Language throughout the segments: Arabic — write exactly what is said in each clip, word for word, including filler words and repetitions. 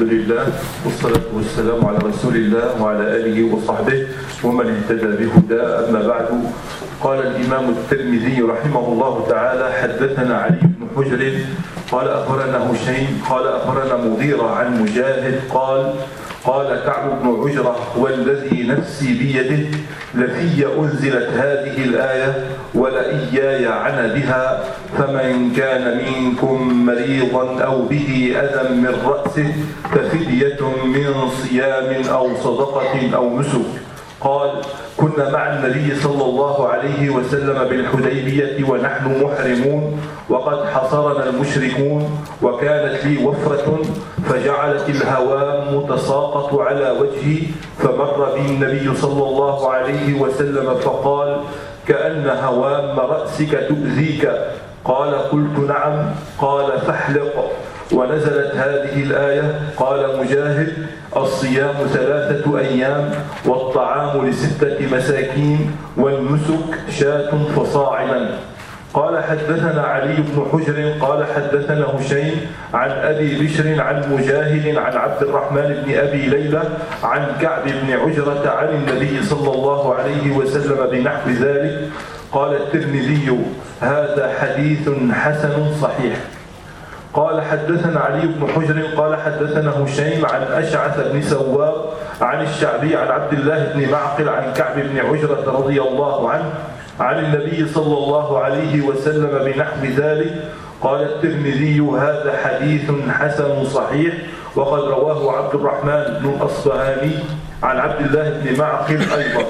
لله والصلاة والسلام على رسول الله وعلى آله وصحبه ومن اهتدى بهدى. أما بعد، قال الإمام الترمذي رحمه الله تعالى: حدثنا علي بن حجر قال أخبرنا هشيم قال أخبرنا مغيرة عن مجاهد قال قال كعب بن عجرة: والذي نفسي بيده لفي أنزلت هذه الآية ولإياي عن بها، فمن كان منكم مريضا أو به أذى من رأسه ففدية من صيام أو صدقة أو نسك. قال: كنا مع النبي صلى الله عليه وسلم بالحديبية ونحن محرمون وقد حصرنا المشركون، وكانت لي وفرة فجعلت الهوام تساقط على وجهي، فمر بي النبي صلى الله عليه وسلم فقال: كأن هوام رأسك تؤذيك. قال: قلت: نعم. قال: فاحلق. ونزلت هذه الآية. قال مجاهد: الصيام ثلاثة أيام والطعام لستة مساكين والنسك شاة فصاعدا. قال: حدثنا علي بن حجر قال حدثنا هشيم عن أبي بشر عن مجاهد عن عبد الرحمن بن أبي ليلى عن كعب بن عجرة عن النبي صلى الله عليه وسلم بنحو ذلك. قال الترمذي: هذا حديث حسن صحيح. قال: حدثنا علي بن حجر قال حدثنا هشيم عن أشعث بن سواب عن الشعبي عن عبد الله بن معقل عن كعب بن عجرة رضي الله عنه عن النبي صلى الله عليه وسلم بنحو ذلك. قال الترمذي: هذا حديث حسن صحيح. وقد رواه عبد الرحمن بن الأصبهاني عن عبد الله بن معقل أيضا.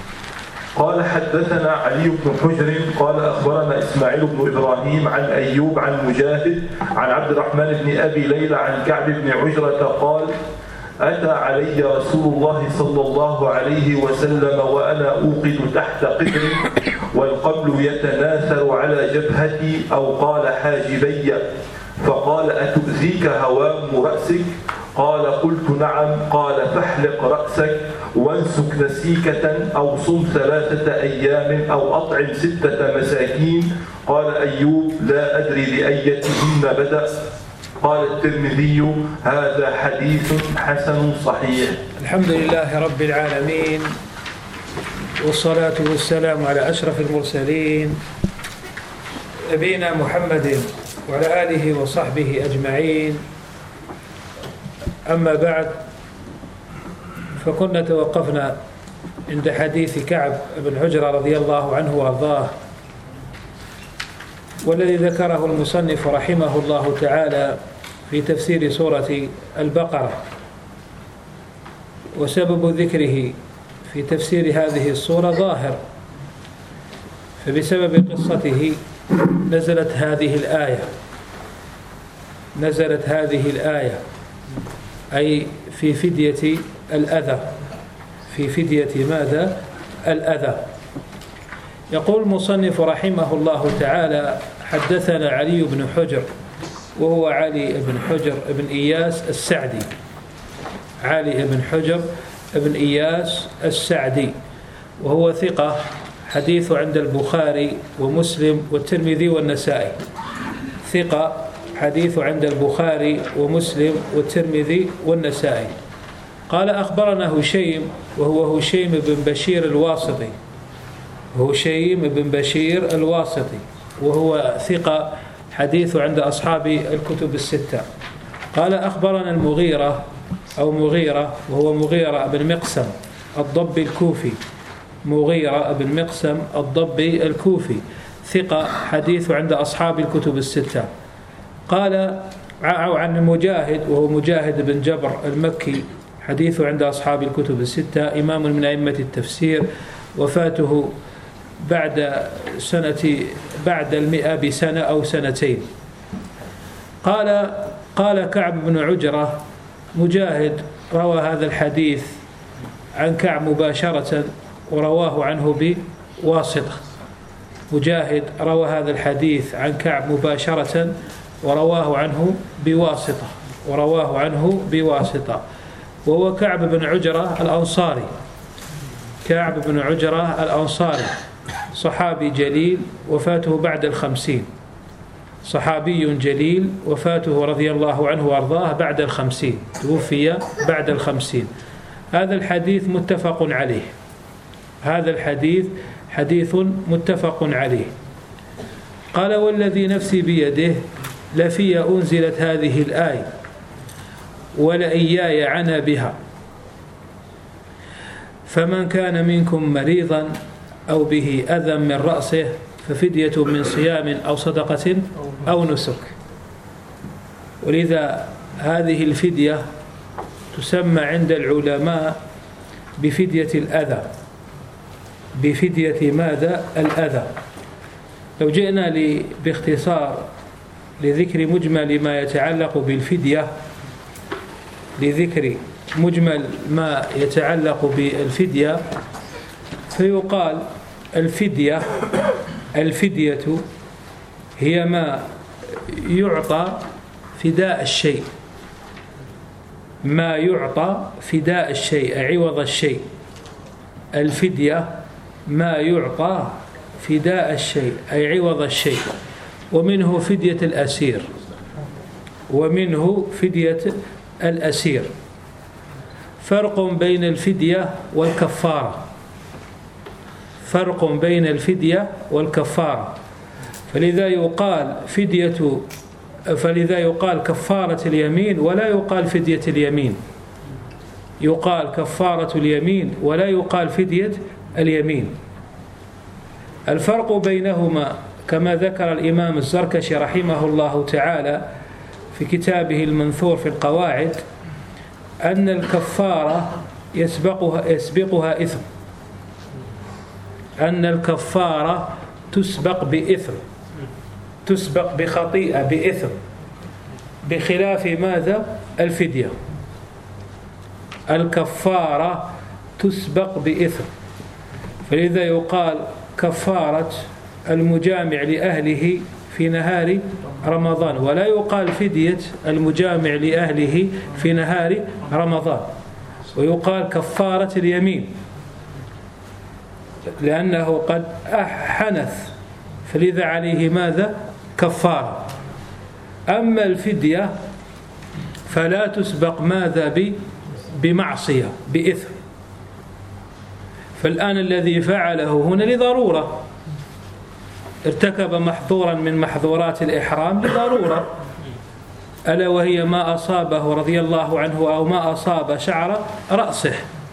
قال: حدثنا علي بن حجر قال أخبرنا إسماعيل بن إبراهيم عن أيوب عن مجاهد عن عبد الرحمن بن أبي ليلى عن كعب بن عجرة قال: أتى علي رسول الله صلى الله عليه وسلم وأنا أوقد تحت قدر والقبل يتناثر على جبهتي أو قال حاجبي، فقال: أتؤذيك هوام رأسك؟ قال: قلت: نعم. قال: فاحلق رأسك وانسك نسيكة أو صم ثلاثة أيام أو أطعم ستة مساكين. قال أيوب: لا أدري بأيتهن بدأ. قال الترمذي: هذا حديث حسن صحيح. الحمد لله رب العالمين، والصلاة والسلام على أشرف المرسلين نبينا محمد وعلى آله وصحبه أجمعين. أما بعد، فكنا توقفنا عند حديث كعب بن عجرة رضي الله عنه وارضاه، والذي ذكره المصنف رحمه الله تعالى في تفسير سورة البقرة. وسبب ذكره في تفسير هذه السورة ظاهر، فبسبب قصته نزلت هذه الآية نزلت هذه الآية أي في فدية الأذى في فدية ماذا؟ الأذى. يقول المصنف رحمه الله تعالى: حدثنا علي بن حجر، وهو علي بن حجر بن إياس السعدي علي بن حجر بن إياس السعدي، وهو ثقة، حديث عند البخاري ومسلم والترمذي والنسائي. ثقة، حديث عند البخاري ومسلم والترمذي والنسائي. قال: أخبرنا هشيم، وهو هشيم بن بشير الواسطي هشيم بن بشير الواسطي وهو ثقة، حديث عند أصحاب الكتب الستة. قال: أخبرنا المغيرة أو مغيرة وهو مغيرة بن مقسم الضبي الكوفي مغيرة بن مقسم الضبي الكوفي ثقة، حديث عند أصحاب الكتب الستة. قال عن مجاهد، وهو مجاهد بن جبر المكي، حديث عند أصحاب الكتب الستة، إمام من أئمة التفسير، وفاته بعد سنة بعد المئة بسنة أو سنتين. قال قال كعب بن عجرة: مجاهد روى هذا الحديث عن كعب مباشرة ورواه عنه بواسطة. مجاهد روى هذا الحديث عن كعب مباشرة ورواه عنه بواسطة ورواه عنه بواسطة وهو كعب بن عجرة الأنصاري كعب بن عجرة الأنصاري صحابي جليل، وفاته بعد الخمسين صحابي جليل وفاته رضي الله عنه وأرضاه بعد الخمسين، توفي بعد الخمسين. هذا الحديث متفق عليه، هذا الحديث حديث متفق عليه. قال: والذي نفسي بيده لفي أنزلت هذه الآية ولإياي عنا بها، فمن كان منكم مريضا أو به أذى من رأسه ففدية من صيام أو صدقة أو نسك. ولذا هذه الفدية تسمى عند العلماء بفدية الأذى، بفدية ماذا؟ الأذى. لو جئنا باختصار لذكر مجمل ما يتعلق بالفدية، لذكر مجمل ما يتعلق بالفدية، فيقال الفدية الفدية هي ما يعطى فداء الشيء، ما يعطى فداء الشيء، عوض الشيء. الفدية ما يعطى فداء الشيء أي عوض الشيء. ومنه فدية الأسير، ومنه فدية الأسير. فرق بين الفدية والكفارة، فرق بين الفدية والكفارة. فلذا يقال فدية فلذا يقال كفارة اليمين ولا يقال فدية اليمين، يقال كفارة اليمين ولا يقال فدية اليمين. الفرق بينهما كما ذكر الإمام الزركشي رحمه الله تعالى في كتابه المنثور في القواعد أن الكفارة يسبقها, يسبقها إثم، أن الكفارة تسبق بإثم، تسبق بخطيئة بإثم، بخلاف ماذا؟ الفدية. الكفارة تسبق بإثم، فلذا يقال كفارة المجامع لأهله في نهار رمضان، ولا يقال فدية المجامع لأهله في نهار رمضان. ويقال كفارة اليمين لأنه قد حنث، فلذا عليه ماذا؟ كفارة. أما الفدية فلا تسبق ماذا؟ بمعصية، بإثم. فالآن الذي فعله هنا لضرورة، ارتكب محظورا من محظورات الإحرام لضرورة، ألا وهي ما أصابه رضي الله عنه أو ما أصاب شعر رأسه.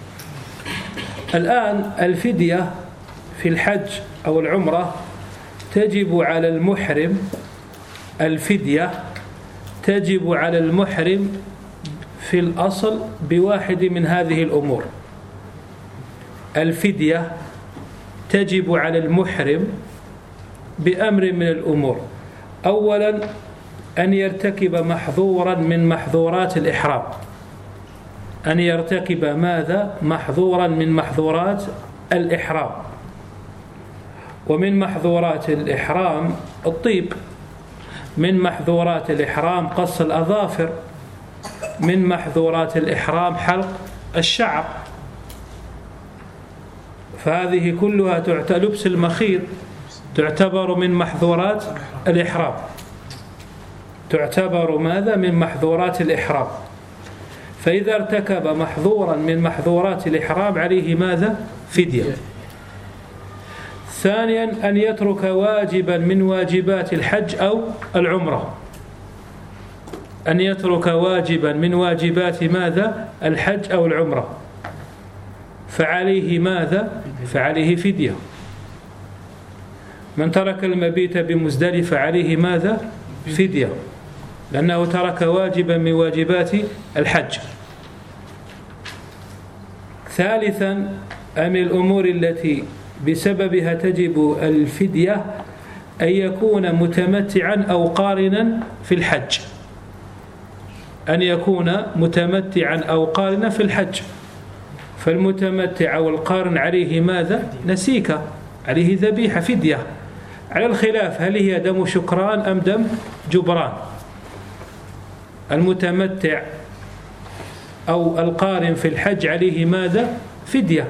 الآن الفدية في الحج أو العمرة تجب على المحرم، الفدية تجب على المحرم في الأصل بواحد من هذه الأمور. الفدية تجب على المحرم بأمر من الأمور. أولا أن يرتكب محظورا من محظورات الإحرام، أن يرتكب ماذا؟ محظورا من محظورات الإحرام. ومن محظورات الإحرام الطيب، من محظورات الإحرام قص الأظافر، من محظورات الإحرام حلق الشعر. فهذه كلها تعتبر، لبس المخيط تعتبر من محظورات الإحرام، تعتبر ماذا؟ من محظورات الإحرام. فإذا ارتكب محظورا من محظورات الإحرام عليه ماذا؟ فدية. ثانيا أن يترك واجبا من واجبات الحج أو العمرة، أن يترك واجبا من واجبات ماذا؟ الحج أو العمرة، فعليه ماذا؟ فعليه فدية. من ترك المبيت بمزدلفة عليه ماذا؟ فدية، لأنه ترك واجبا من واجبات الحج. ثالثا أن الأمور التي بسببها تجب الفدية أن يكون متمتعا أو قارنا في الحج، أن يكون متمتعا أو قارنا في الحج. فالمتمتع والقارن عليه ماذا؟ نسيكة، عليه ذبيحة، فدية، على الخلاف هل هي دم شكران أم دم جبران. المتمتع أو القارن في الحج عليه ماذا؟ فدية،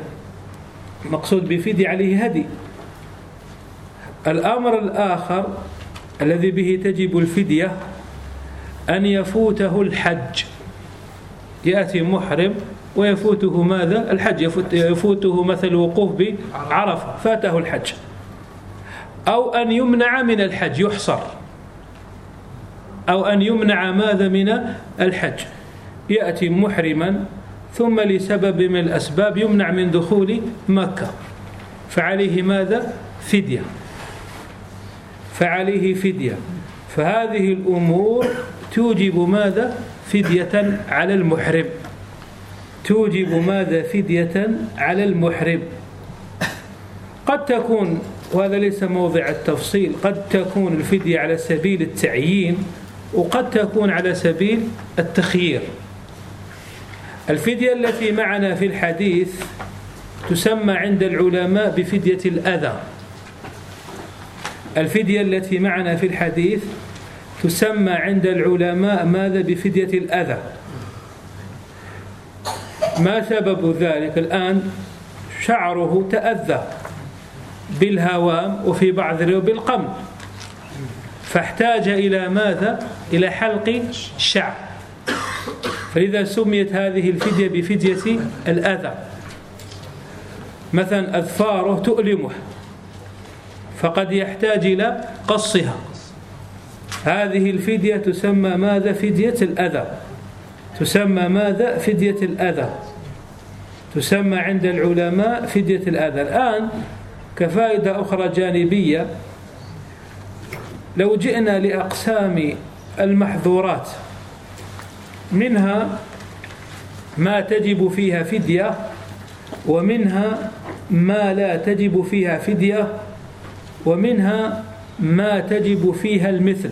مقصود بفدية عليه هدي. الأمر الآخر الذي به تجب الفدية أن يفوته الحج، يأتي محرم ويفوته ماذا؟ الحج، يفوت يفوته مثل الوقوف بعرفة، فاته الحج، أو أن يمنع من الحج يحصر، أو أن يمنع ماذا من الحج، يأتي محرما ثم لسبب من الأسباب يمنع من دخول مكة، فعليه ماذا؟ فدية، فعليه فدية. فهذه الأمور توجب ماذا؟ فدية على المحرم، توجب ماذا؟ فدية على المحرم. قد تكون، وهذا ليس موضع التفصيل، قد تكون الفدية على سبيل التعيين وقد تكون على سبيل التخيير. الفدية التي معنا في الحديث تسمى عند العلماء بفدية الأذى. الفدية التي معنا في الحديث تسمى عند العلماء ماذا؟ بفدية الأذى. ما سبب ذلك؟ الآن شعره تأذى بالهوام وفي بعض الروايات بالقمل، فاحتاج إلى ماذا؟ إلى حلق الشعر، فلذا سميت هذه الفدية بفدية الأذى. مثلا أظفاره تؤلمه فقد يحتاج إلى قصها، هذه الفدية تسمى ماذا؟ فدية الأذى، تسمى ماذا؟ فدية الأذى، تسمى عند العلماء فدية الأذى. الآن كفائدة أخرى جانبية، لو جئنا لأقسام المحظورات، منها ما تجب فيها فدية ومنها ما لا تجب فيها فدية ومنها ما تجب فيها المثل.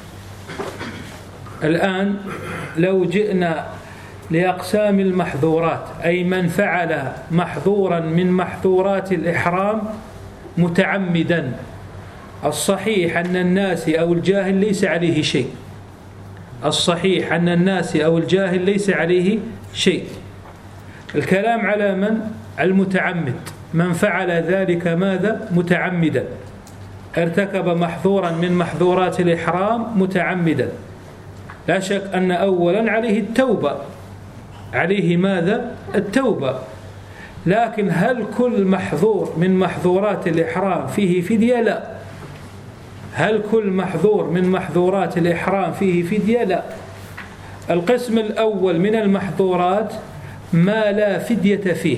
الآن لو جئنا لأقسام المحظورات، أي من فعل محظورا من محظورات الإحرام متعمدا، الصحيح أن الناس أو الجاهل ليس عليه شيء، الصحيح أن الناس أو الجاهل ليس عليه شيء. الكلام على من؟ المتعمد، من فعل ذلك ماذا؟ متعمدا، ارتكب محظورا من محظورات الإحرام متعمدا، لا شك أن أولا عليه التوبة، عليه ماذا؟ التوبة. لكن هل كل محظور من محظورات الإحرام فيه فدية؟ لا. هل كل محظور من محظورات الإحرام فيه فدية؟ لا. القسم الأول من المحظورات ما لا فدية فيه،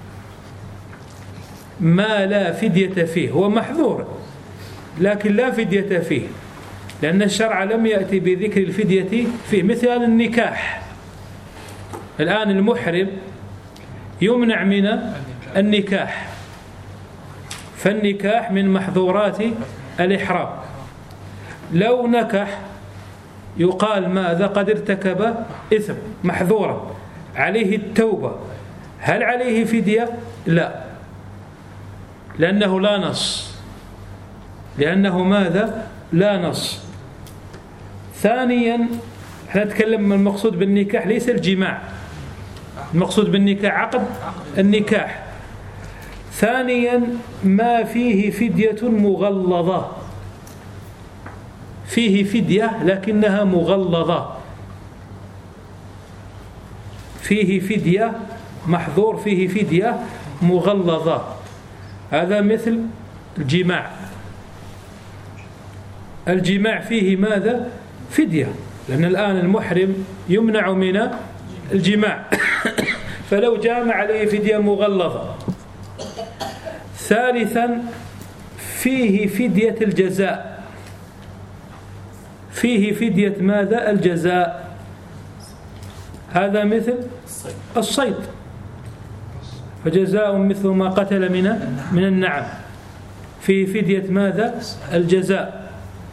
ما لا فدية فيه، هو محظور لكن لا فدية فيه، لأن الشرع لم يأتي بذكر الفدية فيه، مثل النكاح. الآن المحرم يمنع من النكاح، فالنكاح من محظورات الإحرام، لو نكح يقال ماذا؟ قد ارتكب إثم، محظورا، عليه التوبة. هل عليه فدية؟ لا، لأنه لا نص، لأنه ماذا؟ لا نص. ثانيا احنا نتكلم، المقصود بالنكاح ليس الجماع، المقصود بالنكاح عقد النكاح. ثانيا ما فيه فدية مغلظة، فيه فدية لكنها مغلظة، فيه فدية، محظور فيه فدية مغلظة، هذا مثل الجماع. الجماع فيه ماذا؟ فدية، لأن الآن المحرم يمنع من الجماع فلو جامع عليه فدية مغلظة. ثالثا فيه فدية الجزاء، فيه فدية ماذا؟ الجزاء، هذا مثل الصيد، فجزاء مثل ما قتل من من النعم، فيه فدية ماذا؟ الجزاء.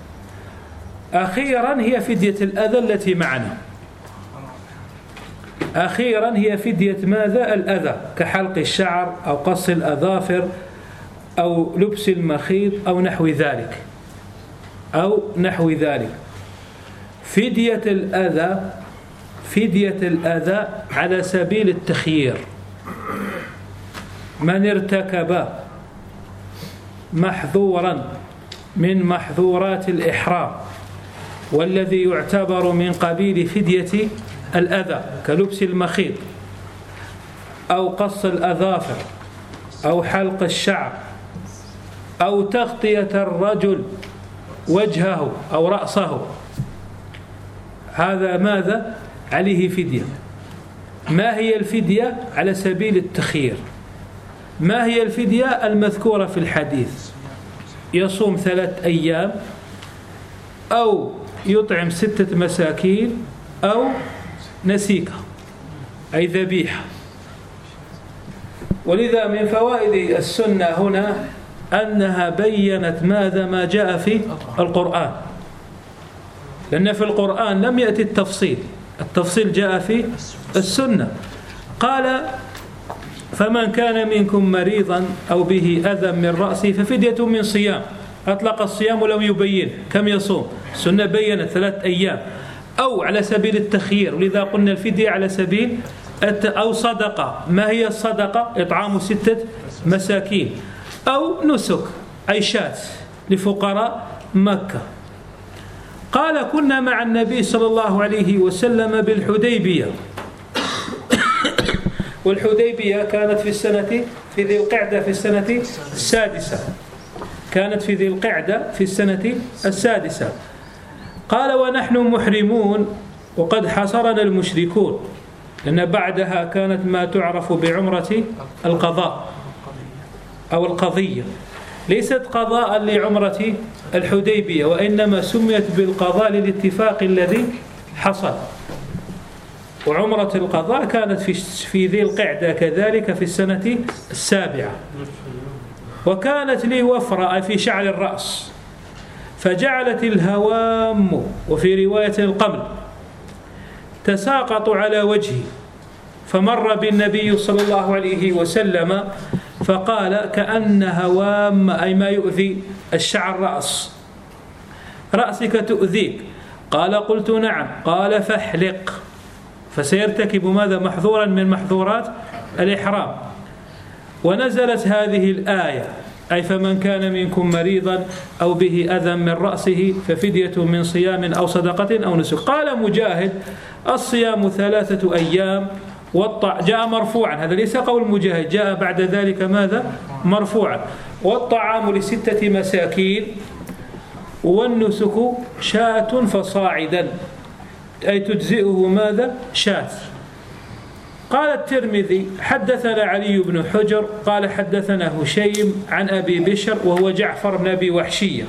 أخيرا هي فدية الأذى التي معنا، أخيرا هي فدية ماذا؟ الأذى، كحلق الشعر أو قص الأظافر أو لبس المخيط أو نحو ذلك، أو نحو ذلك. فدية الأذى، فدية الأذى على سبيل التخيير، من ارتكب محظورا من محظورات الإحرام، والذي يعتبر من قبيل فدية الأذى كلبس المخيط أو قص الأظافر أو حلق الشعر أو تغطية الرجل وجهه أو رأسه، هذا ماذا؟ عليه فدية. ما هي الفدية؟ على سبيل التخيير. ما هي الفدية المذكورة في الحديث؟ يصوم ثلاث أيام أو يطعم ستة مساكين أو نسيكة أي ذبيحة. ولذا من فوائد السنة هنا أنها بيّنت ماذا ما جاء في القرآن، لأن في القرآن لم يأتي التفصيل، التفصيل جاء في السنة. قال فمن كان منكم مريضا أو به أذى من رأسه ففدية من صيام. أطلق الصيام ولم يبين كم يصوم، السنة بيّنت ثلاث أيام أو على سبيل التخيير، ولذا قلنا الفدية على سبيل أو صدقة. ما هي الصدقة؟ إطعام ستة مساكين أو نسك أي شاة لفقراء مكة. قال كنا مع النبي صلى الله عليه وسلم بالحديبية، والحديبية كانت في السنة في ذي القعدة في السنة السادسة، كانت في ذي القعدة في السنة السادسة. قال ونحن محرمون وقد حصرنا المشركون، لأن بعدها كانت ما تعرف بعمرة القضاء أو القضية، ليست قضاء لعمرة الحديبية، وإنما سميت بالقضاء للاتفاق الذي حصل. وعمرة القضاء كانت في في ذي القعدة كذلك في السنة السابعة. وكانت لي وفرة في شعر الرأس، فجعلت الهوام وفي رواية القمل تساقط على وجهي، فمر بالنبي صلى الله عليه وسلم فقال كأن هوام أي ما يؤذي الشعر رأس رأسك تؤذيك. قال قلت نعم. قال فاحلق، فسيرتكب ماذا؟ محظورا من محظورات الإحرام. ونزلت هذه الآية أي فمن كان منكم مريضا أو به أذى من رأسه ففدية من صيام أو صدقة أو نسك. قال مجاهد الصيام ثلاثة أيام والطع... جاء مرفوعا، هذا ليس قول مجاهد، جاء بعد ذلك ماذا؟ مرفوعا. والطعام لستة مساكين والنسك شاة فصاعدا أي تجزئه ماذا؟ شاة. قال الترمذي حدثنا علي بن حجر قال حدثنا هشيم عن أبي بشر وهو جعفر بن أبي وحشية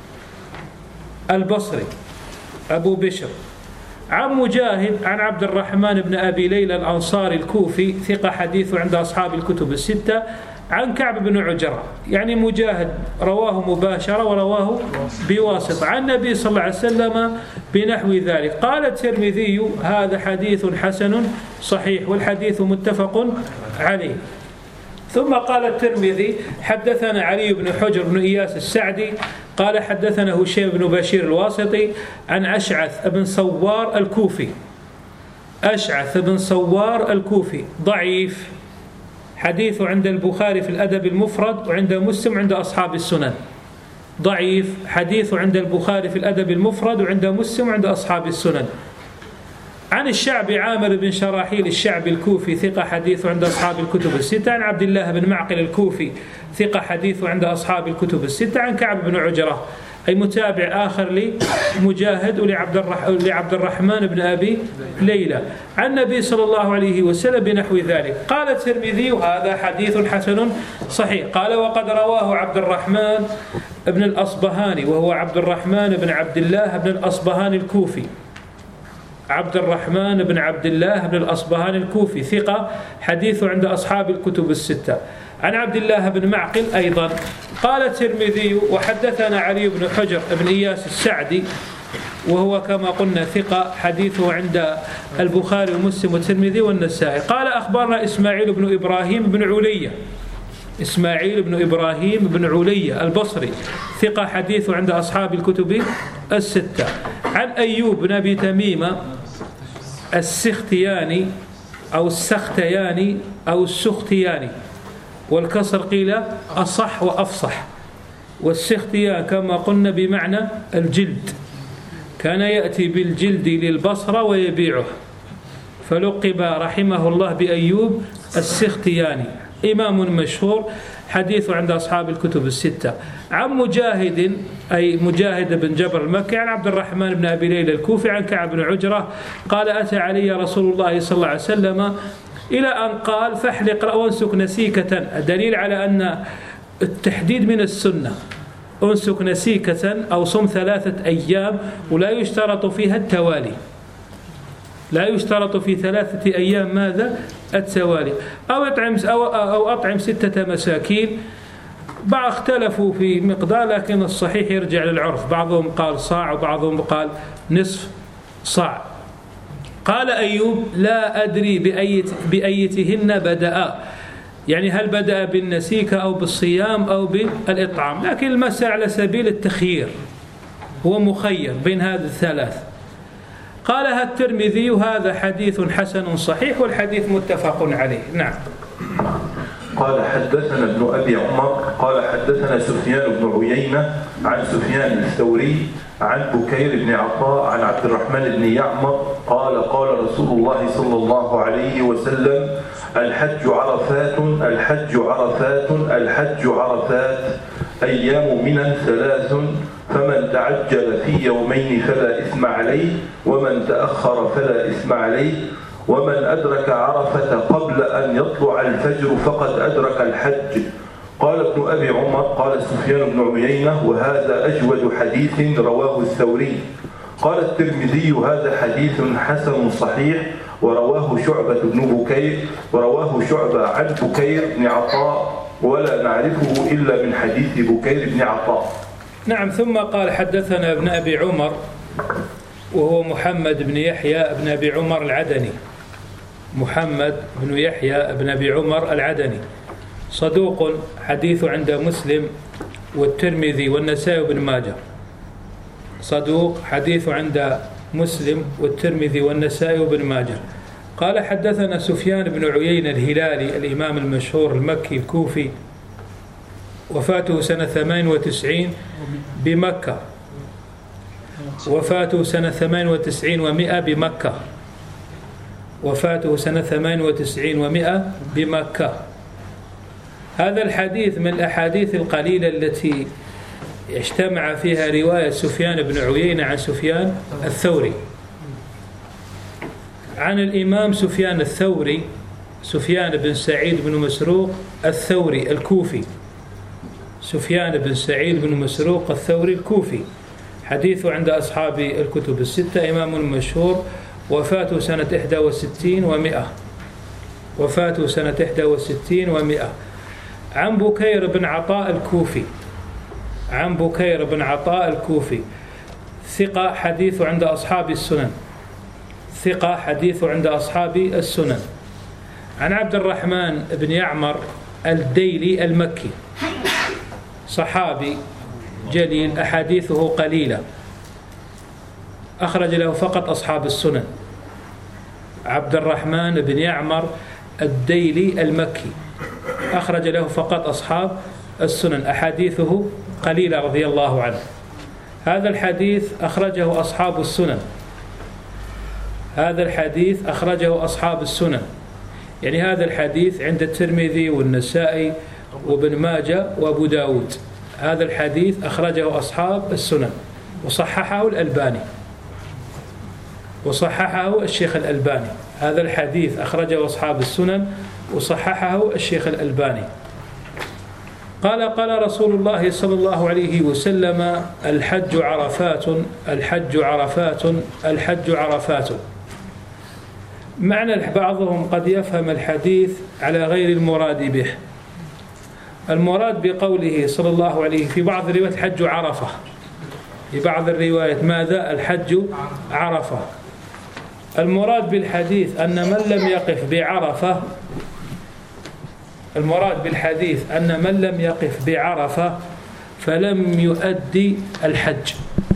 البصري أبو بشر، عن مجاهد عن عبد الرحمن بن أبي ليلى الأنصاري الكوفي ثقة حديث عند أصحاب الكتب الستة، عن كعب بن عجرة. يعني مجاهد رواه مباشرة ورواه بواسطة عن النبي صلى الله عليه وسلم بنحو ذلك. قال الترمذي هذا حديث حسن صحيح، والحديث متفق عليه. ثم قال الترمذي حدثنا علي بن حجر بن إياس السعدي قال حدثنا هشيم بن بشير الواسطي عن أشعث بن صوار الكوفي. أشعث بن صوار الكوفي ضعيف، حديث عند البخاري في الأدب المفرد وعند مسلم عند أصحاب السنن. ضعيف، حديث عند البخاري في الأدب المفرد وعند مسلم عند أصحاب السنن. عن الشعبي عامر بن شراحيل الشعبي الكوفي ثقة حديث عند أصحاب الكتب الستة. عن عبد الله بن معقل الكوفي ثقة حديث عند أصحاب الكتب الستة. عن كعب بن عجرة أي متابع آخر لمجاهد ولعبد الرحمن بن أبي ليلى عن النبي صلى الله عليه وسلم بنحو ذلك. قال الترمذي هذا حديث حسن صحيح. قال وقد رواه عبد الرحمن بن الأصبهاني وهو عبد الرحمن بن عبد الله بن الأصبهاني الكوفي، عبد الرحمن بن عبد الله بن الأصبهاني الكوفي ثقة حديث عند أصحاب الكتب الستة. عن عبد الله بن معقل أيضا. قال الترمذي وحدثنا علي بن حجر بن إياس السعدي وهو كما قلنا ثقة حديثه عند البخاري ومسلم والترمذي والنسائي. قال أخبرنا إسماعيل بن إبراهيم بن علية إسماعيل بن إبراهيم بن علية البصري ثقة حديثه عند أصحاب الكتب الستة. عن أيوب بن أبي تميمة السختياني أو السختياني أو السختياني، والكسر قيل أصح وأفصح، والسختيان كما قلنا بمعنى الجلد، كان يأتي بالجلد للبصرة ويبيعه، فلقب رحمه الله بأيوب السختياني، إمام مشهور حديث عند أصحاب الكتب الستة. عن مجاهد أي مجاهد بن جبر المكي عن عبد الرحمن بن أبي ليلى الكوفي عن كعب بن عجرة قال أتى علي رسول الله صلى الله عليه وسلم إلى أن قال فاحلق وانسك نسيكة، دليل على أن التحديد من السنة، انسك نسيكة أو صم ثلاثة أيام ولا يشترط فيها التوالي، لا يشترط في ثلاثة أيام ماذا؟ التوالي، أو أطعم أو أو أطعم ستة مساكين. بعض اختلفوا في مقدار، لكن الصحيح يرجع للعرف، بعضهم قال صاع وبعضهم قال نصف صاع. قال أيوب لا أدري بأية بأيتهن بدأ، يعني هل بدأ بالنسيك أو بالصيام أو بالإطعام، لكن المسألة على سبيل التخيير، هو مخير بين هذه الثلاث. قالها الترمذي هذا حديث حسن صحيح، والحديث متفق عليه. نعم. قال حدثنا ابن أبي عمر قال حدثنا سفيان بن عيينة عن سفيان الثوري عن بكير بن عطاء عن عبد الرحمن بن يعمر قال قال رسول الله صلى الله عليه وسلم الحج عرفات الحج عرفات الحج عرفات أيام منى ثلاث فمن تعجل في يومين فلا إثم عليه ومن تأخر فلا إثم عليه ومن أدرك عرفة قبل أن يطلع الفجر فقد أدرك الحج. قال ابن أبي عمر قال سفيان بن عيينة وهذا أجود حديث رواه الثوري. قال الترمذي هذا حديث حسن صحيح ورواه شعبة بن بكير ورواه شعبة عن بكير بن عطاء ولا نعرفه إلا من حديث بكير بن عطاء. نعم. ثم قال حدثنا ابن أبي عمر وهو محمد بن يحيى بن أبي عمر العدني، محمد بن يحيى بن أبي عمر العدني صدوق حديث عند مسلم والترمذي والنسائي وابن ماجه، صدوق حديث عند مسلم والترمذي والنسائي وابن ماجه. قال حدثنا سفيان بن عيينة الهلالي الإمام المشهور المكي الكوفي، وفاته سنة ثمان وتسعين بمكة، وفاته سنة ثمان وتسعين ومئة بمكة، وفاته سنة ثمان وتسعين ومئة بمكة. هذا الحديث من الأحاديث القليلة التي اجتمع فيها رواية سفيان بن عيينة عن سفيان الثوري عن الإمام سفيان الثوري، سفيان بن سعيد بن مسروق الثوري الكوفي، سفيان بن سعيد بن مسروق الثوري الكوفي، حديثه عند أصحاب الكتب الستة، إمام مشهور، وفاته سنة إحدى وستين ومئة، وفاته سنة إحدى وستين ومئة. عن بكير بن عطاء الكوفي، عن بكير بن عطاء الكوفي ثقة حديث عند أصحاب السنن، ثقة حديث عند أصحاب السنن. عن عبد الرحمن بن يعمر الديلي المكي، صحابي جليل أحاديثه قليلة، أخرج له فقط أصحاب السنن. عبد الرحمن بن يعمر الديلي المكي أخرج له فقط أصحاب السنن، أحاديثه قليلة رضي الله عنه. هذا الحديث أخرجه أصحاب السنن، هذا الحديث أخرجه أصحاب السنن، يعني هذا الحديث عند الترمذي والنسائي وابن ماجه وأبو داود، هذا الحديث أخرجه أصحاب السنن وصححه الألباني، وصححه الشيخ الألباني. هذا الحديث أخرجه أصحاب السنن وصححه الشيخ الألباني. قال قال رسول الله صلى الله عليه وسلم الحج عرفات الحج عرفات الحج عرفات. معنى بعضهم قد يفهم الحديث على غير المراد به. المراد بقوله صلى الله عليه في بعض الروايات الحج عرفة، في بعض الروايات ماذا؟ الحج عرفة. المراد بالحديث أن من لم يقف بعرفة، المراد بالحديث أن من لم يقف بعرفة فلم يؤدي الحج.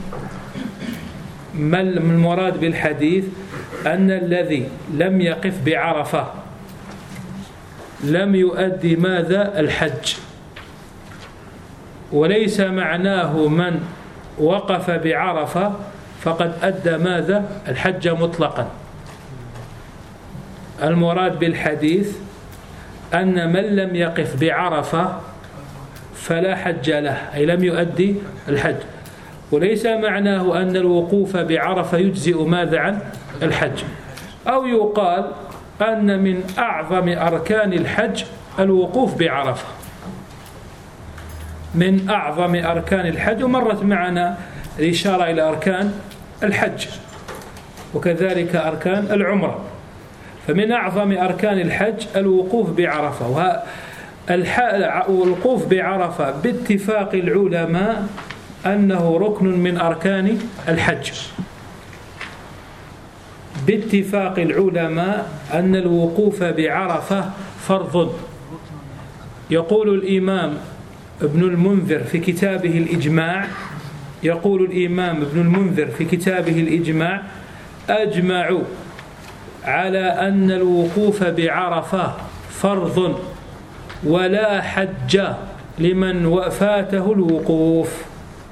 ما المراد بالحديث؟ أن الذي لم يقف بعرفة لم يؤدي ماذا؟ الحج. وليس معناه من وقف بعرفة فقد أدى ماذا؟ الحج مطلقا. المراد بالحديث أن من لم يقف بعرفة فلا حج له، أي لم يؤدي الحج. وليس معناه أن الوقوف بعرفة يجزئ ماذا عن الحج. أو يقال أن من أعظم أركان الحج الوقوف بعرفة، من أعظم أركان الحج، ومرت معنا الإشارة إلى أركان الحج وكذلك أركان العمرة. فمن أعظم أركان الحج الوقوف بعرفة، والوقوف بعرفة باتفاق العلماء أنه ركن من أركان الحج. باتفاق العلماء أن الوقوف بعرفة فرض. يقول الإمام ابن المنذر في كتابه الإجماع يقول الإمام ابن المنذر في كتابه الإجماع: أجمعوا على أن الوقوف بعرفة فرض ولا حج لمن فاته الوقوف.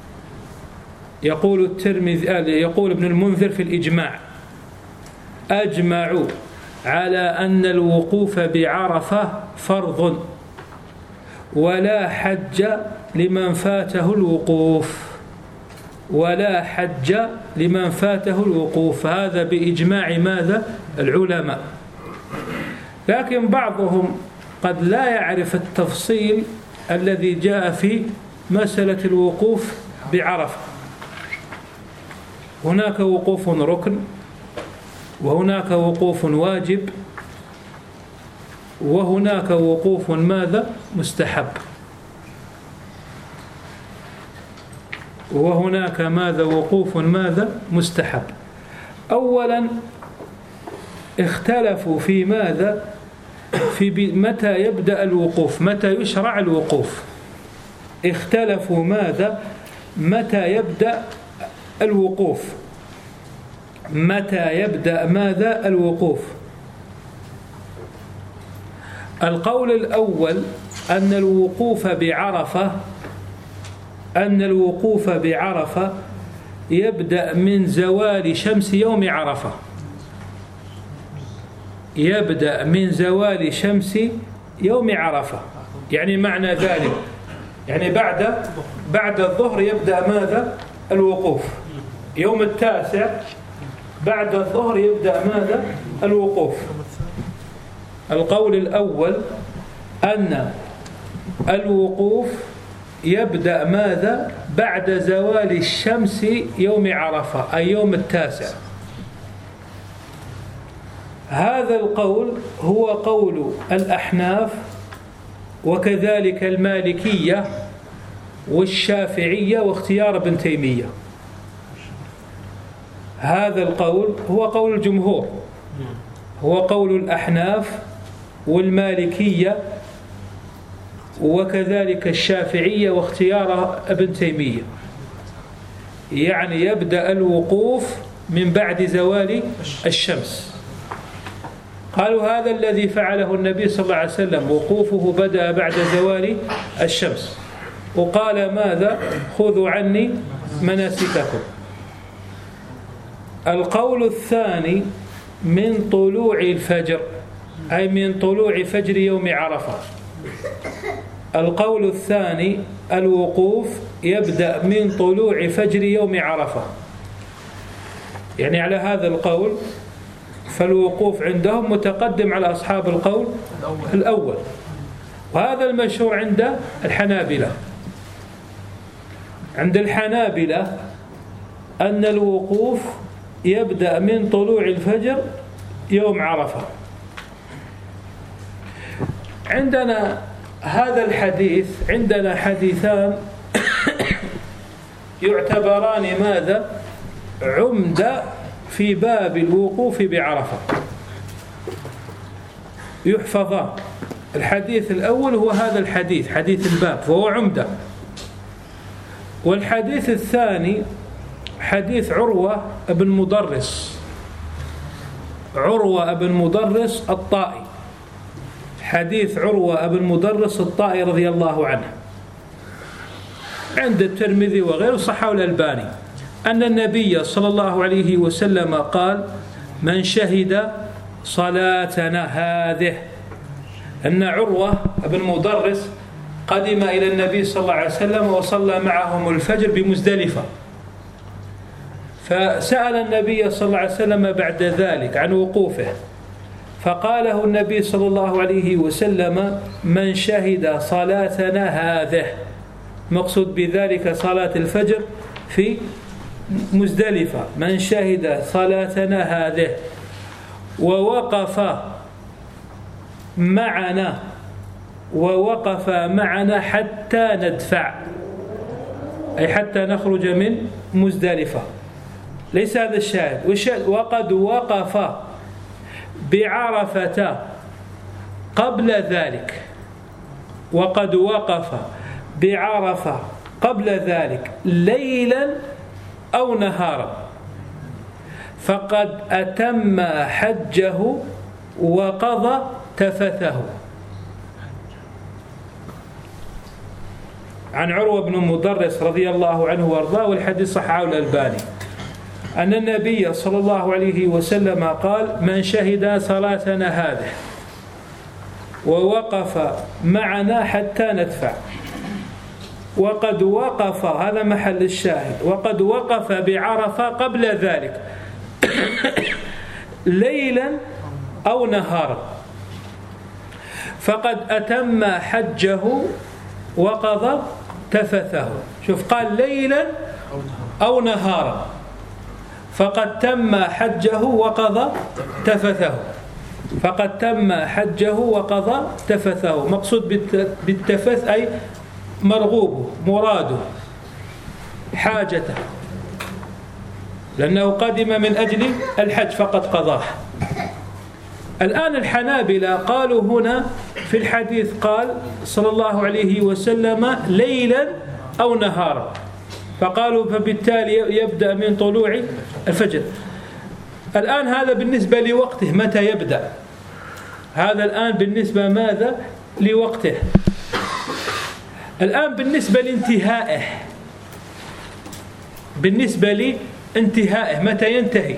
يقول الترمذي يقول ابن المنذر في الإجماع: أجمعوا على أن الوقوف بعرفة فرض ولا حج لمن فاته الوقوف، ولا حج لمن فاته الوقوف. هذا بإجماع ماذا؟ العلماء. لكن بعضهم قد لا يعرف التفصيل الذي جاء في مسألة الوقوف بعرفة. هناك وقوف ركن، وهناك وقوف واجب، وهناك وقوف ماذا؟ مستحب، وهناك ماذا؟ وقوف ماذا؟ مستحب. أولا اختلفوا في ماذا؟ في متى يبدأ الوقوف، متى يشرع الوقوف. اختلفوا ماذا؟ متى يبدأ الوقوف، متى يبدأ ماذا؟ الوقوف. القول الأول أن الوقوف بعرفة أن الوقوف بعرفة يبدأ من زوال شمس يوم عرفة، يبدأ من زوال شمس يوم عرفة. يعني معنى ذلك يعني بعد بعد الظهر يبدأ ماذا؟ الوقوف. يوم التاسع بعد الظهر يبدأ ماذا؟ الوقوف. القول الأول أن الوقوف يبدأ ماذا؟ بعد زوال الشمس يوم عرفة، أي يوم التاسع. هذا القول هو قول الأحناف وكذلك المالكية والشافعية واختيار ابن تيمية. هذا القول هو قول الجمهور، هو قول الأحناف والمالكية وكذلك الشافعية واختيار ابن تيمية. يعني يبدأ الوقوف من بعد زوال الشمس. قالوا هذا الذي فعله النبي صلى الله عليه وسلم، وقوفه بدأ بعد زوال الشمس، وقال ماذا؟ خذوا عني مناسككم. القول الثاني من طلوع الفجر، أي من طلوع فجر يوم عرفة. القول الثاني الوقوف يبدأ من طلوع فجر يوم عرفة. يعني على هذا القول فالوقوف عندهم متقدم على أصحاب القول الأول، وهذا المشهور عند الحنابلة. عند الحنابلة أن الوقوف يبدأ من طلوع الفجر يوم عرفة. عندنا هذا الحديث، عندنا حديثان يعتبران ماذا؟ عمدة في باب الوقوف بعرفة، يحفظان. الحديث الأول هو هذا الحديث، حديث الباب، فهو عمدة. والحديث الثاني حديث عروة بن مضرس، عروة بن مضرس الطائي، حديث عروة بن مضرس الطائي رضي الله عنه. عند الترمذي وغيره صححه الألباني أن النبي صلى الله عليه وسلم قال من شهد صلاتنا هذه، أن عروة بن مدرس قدم إلى النبي صلى الله عليه وسلم وصلى معهم الفجر بمزدلفة، فسأل النبي صلى الله عليه وسلم بعد ذلك عن وقوفه، فقال له النبي صلى الله عليه وسلم من شهد صلاتنا هذه، مقصود بذلك صلاة الفجر في مزدلفة، من شهد صلاتنا هذه ووقف معنا ووقف معنا حتى ندفع، أي حتى نخرج من مزدلفة. ليس هذا الشاهد، وقد وقف بعرفة قبل ذلك، وقد وقف بعرفة قبل ذلك ليلا أو نهارا، فقد أتم حجه وقضى تفثه. عن عروة بن مدرس رضي الله عنه وارضاه، والحديث صححه الألباني، أن النبي صلى الله عليه وسلم قال من شهد صلاتنا هذه ووقف معنا حتى ندفع، وقد وقف، هذا محل الشاهد، وقد وقف بعرفة قبل ذلك ليلا أو نهارا، فقد أتم حجه وقضى تفثه. شوف، قال ليلا أو نهارا، فقد تم حجه وقضى تفثه، فقد تم حجه وقضى تفثه. مقصود بالتفث أي مرغوبه، مراده، حاجته، لأنه قدم من أجل الحج فقد قضاه. الآن الحنابلة قالوا هنا في الحديث قال صلى الله عليه وسلم ليلا أو نهارا، فقالوا فبالتالي يبدأ من طلوع الفجر. الآن هذا بالنسبة لوقته متى يبدأ، هذا الآن بالنسبة ماذا لوقته. الآن بالنسبة لانتهائه، بالنسبة لانتهائه متى ينتهي،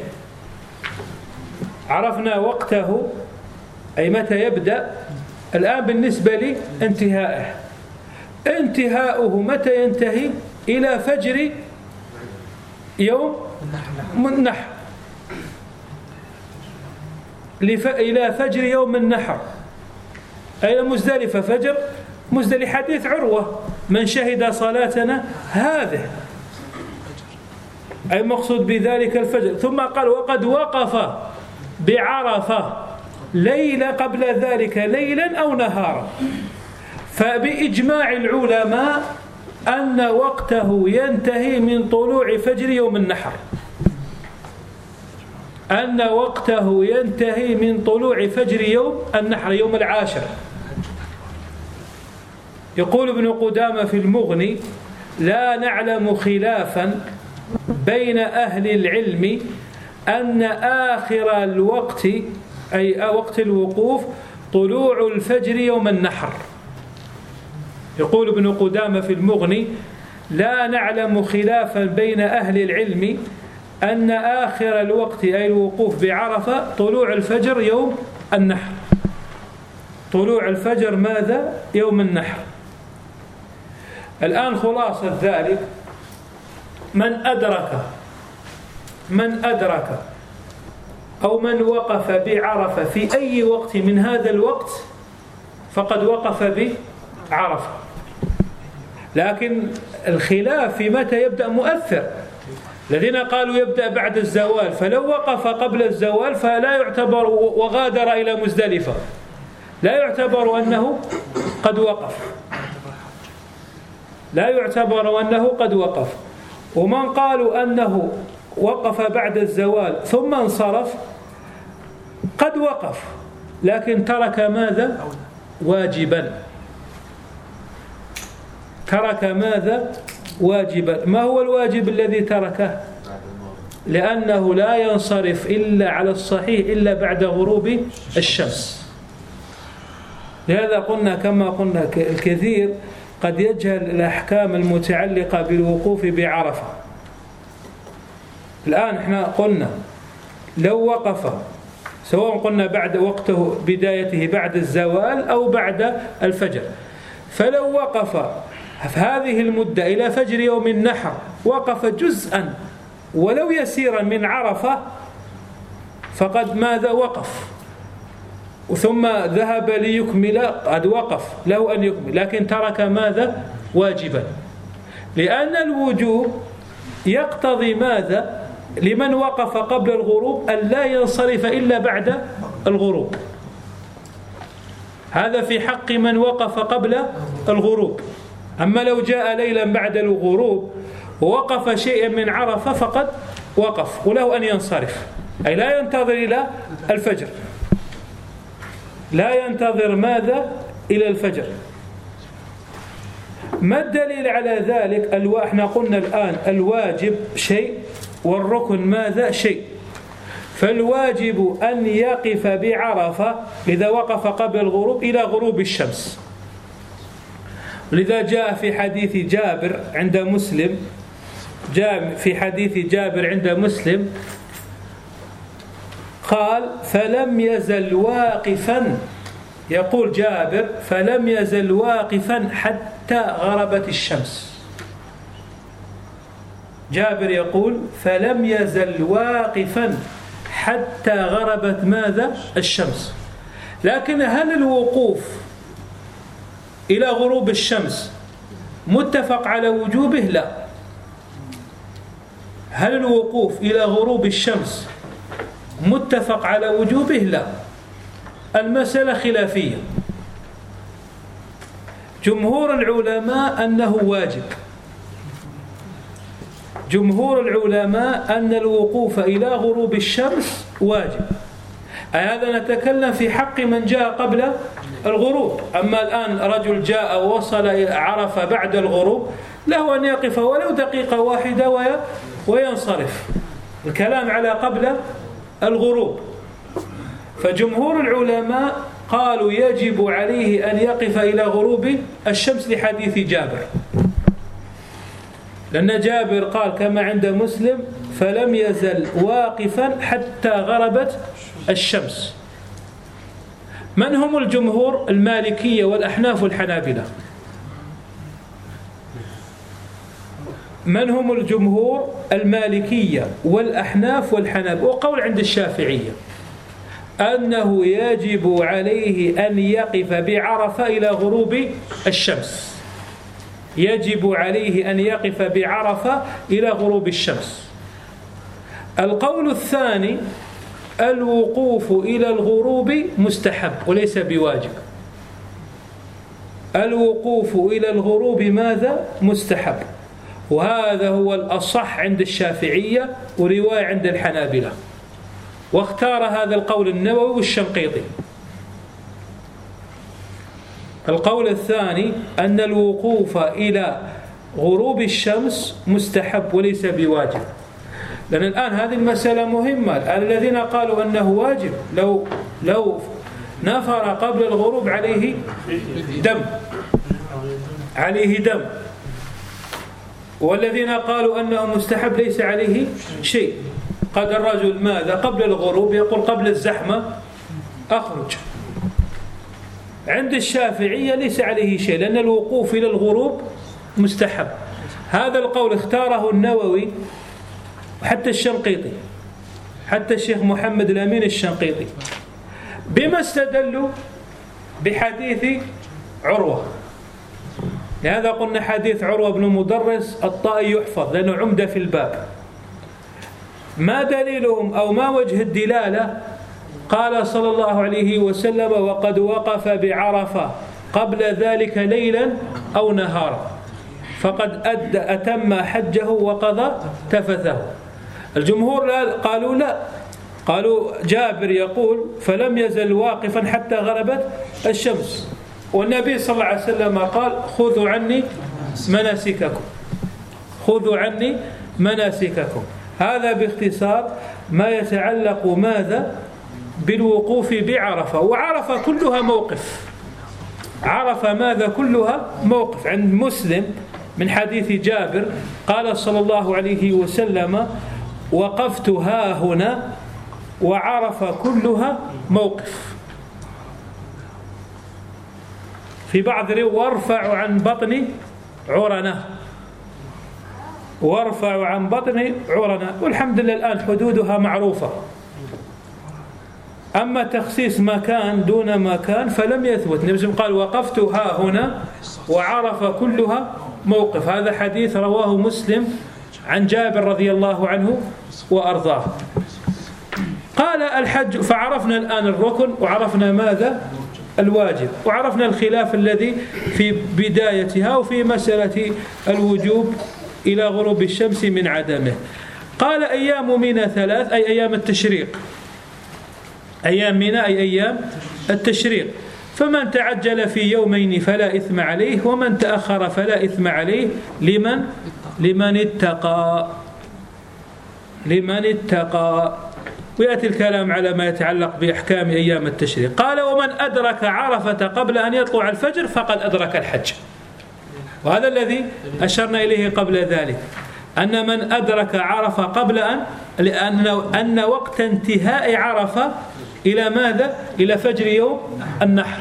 عرفنا وقته أي متى يبدأ. الآن بالنسبة لانتهائه، انتهاؤه متى ينتهي؟ إلى فجر يوم النحر، إلى فجر يوم النحر، أي مزدلفة فجر مزدلفة. حديث عروة من شهد صلاتنا هذه، أي مقصود بذلك الفجر. ثم قال وقد وقف بعرفة ليلة قبل ذلك ليلا أو نهارا، فبإجماع العلماء أن وقته ينتهي من طلوع فجر يوم النحر، أن وقته ينتهي من طلوع فجر يوم النحر، يوم العاشر. يقول ابن قدامة في المغني لا نعلم خلافا بين أهل العلم أن آخر الوقت أي وقت الوقوف طلوع الفجر يوم النحر. يقول ابن قدامة في المغني لا نعلم خلافا بين أهل العلم أن آخر الوقت أي الوقوف بعرفة طلوع الفجر يوم النحر، طلوع الفجر ماذا؟ يوم النحر. الآن خلاصة ذلك، من أدرك من أدرك أو من وقف بعرفة في أي وقت من هذا الوقت فقد وقف بعرفة. لكن الخلاف في متى يبدأ مؤثر. الذين قالوا يبدأ بعد الزوال، فلو وقف قبل الزوال فلا يعتبر وغادر إلى مزدلفة، لا يعتبر أنه قد وقف، لا يعتبر أنه قد وقف. ومن قالوا أنه وقف بعد الزوال ثم انصرف قد وقف، لكن ترك ماذا؟ واجبا، ترك ماذا؟ واجبا. ما هو الواجب الذي تركه؟ لأنه لا ينصرف إلا على الصحيح إلا بعد غروب الشمس. لهذا قلنا كما قلنا الكثير قد يجهل الأحكام المتعلقة بالوقوف بعرفة. الآن احنا قلنا لو وقف سواء قلنا بعد وقته بدايته بعد الزوال أو بعد الفجر، فلو وقف في هذه المدة إلى فجر يوم النحر وقف جزءا ولو يسيرا من عرفة فقد ماذا وقف، ثم ذهب ليكمل قد وقف له أن يكمل، لكن ترك ماذا واجبا، لأن الوجوب يقتضي ماذا لمن وقف قبل الغروب أن لا ينصرف إلا بعد الغروب. هذا في حق من وقف قبل الغروب. أما لو جاء ليلا بعد الغروب ووقف شيئا من عرفة فقد وقف وله أن ينصرف، أي لا ينتظر إلى الفجر، لا ينتظر ماذا إلى الفجر. ما الدليل على ذلك؟ الو... احنا قلنا الآن الواجب شيء والركن ماذا شيء. فالواجب أن يقف بعرفة إذا وقف قبل الغروب إلى غروب الشمس، لذا جاء في حديث جابر عند مسلم، جاء في حديث جابر عند مسلم قال فلم يزل واقفا، يقول جابر فلم يزل واقفا حتى غربت الشمس. جابر يقول فلم يزل واقفا حتى غربت ماذا الشمس. لكن هل الوقوف إلى غروب الشمس متفق على وجوبه؟ لا. هل الوقوف إلى غروب الشمس متفق على وجوبه؟ لا. المسألة خلافية. جمهور العلماء أنه واجب، جمهور العلماء أن الوقوف إلى غروب الشمس واجب. هذا نتكلم في حق من جاء قبل الغروب. أما الآن رجل جاء ووصل عرف بعد الغروب له أن يقف ولو دقيقة واحدة وينصرف. الكلام على قبل الغروب. فجمهور العلماء قالوا يجب عليه أن يقف إلى غروب الشمس لحديث جابر، لأن جابر قال كما عند مسلم فلم يزل واقفا حتى غربت الشمس. من هم الجمهور؟ المالكية والأحناف والحنابلة. من هم الجمهور؟ المالكية والأحناف والحنابلة. وقول عند الشافعية أنه يجب عليه أن يقف بعرفة إلى غروب الشمس، يجب عليه أن يقف بعرفة إلى غروب الشمس. القول الثاني الوقوف إلى الغروب مستحب وليس بواجب. الوقوف إلى الغروب ماذا؟ مستحب، وهذا هو الأصح عند الشافعية ورواية عند الحنابلة. واختار هذا القول النووي والشنقيطي. القول الثاني أن الوقوف إلى غروب الشمس مستحب وليس بواجب، لأن الآن هذه المسألة مهمة. الذين قالوا أنه واجب لو لو نفر قبل الغروب عليه دم، عليه دم، والذين قالوا أنه مستحب ليس عليه شيء. قد الرجل ماذا قبل الغروب يقول قبل الزحمة أخرج. عند الشافعية ليس عليه شيء لأن الوقوف إلى الغروب مستحب. هذا القول اختاره النووي وحتى الشنقيطي، حتى الشيخ محمد الأمين الشنقيطي. بما استدلوا؟ بحديث عروة. لهذا قلنا حديث عروة بن مدرس الطائي يحفظ لأنه عمدة في الباب. ما دليلهم أو ما وجه الدلالة؟ قال صلى الله عليه وسلم وقد وقف بعرفة قبل ذلك ليلا أو نهارا فقد أدى أتم حجه وقضى تفثه. الجمهور قالوا لا، قالوا جابر يقول فلم يزل واقفا حتى غربت الشمس، والنبي صلى الله عليه وسلم قال خذوا عني مناسككم، خذوا عني مناسككم. هذا باختصار ما يتعلق ماذا بالوقوف بعرفة. وعرفة كلها موقف، عرف ماذا كلها موقف. عند مسلم من حديث جابر قال صلى الله عليه وسلم وقفت ها هنا وعرف كلها موقف. في بعض وارفع عن بطني عرنة وارفع عن بطني عرنة، والحمد لله الآن حدودها معروفة. أما تخصيص مكان دون مكان فلم يثبت. النبي قال وقفت ها هنا وعرف كلها موقف. هذا حديث رواه مسلم عن جابر رضي الله عنه وأرضاه. قال الحج، فعرفنا الآن الركن وعرفنا ماذا الواجب وعرفنا الخلاف الذي في بدايتها وفي مسألة الوجوب إلى غروب الشمس من عدمه. قال أيام منى ثلاث، أي أيام التشريق. أيام منى أي أيام التشريق. فمن تعجل في يومين فلا إثم عليه ومن تأخر فلا إثم عليه لمن لمن اتقى لمن اتقى. ويأتي الكلام على ما يتعلق بأحكام أيام التشريق. قال ومن أدرك عرفة قبل أن يطلع الفجر فقد أدرك الحج. وهذا الذي أشرنا إليه قبل ذلك، أن من أدرك عرفة قبل أن لأن أن وقت انتهاء عرفة إلى ماذا؟ إلى فجر يوم النحر.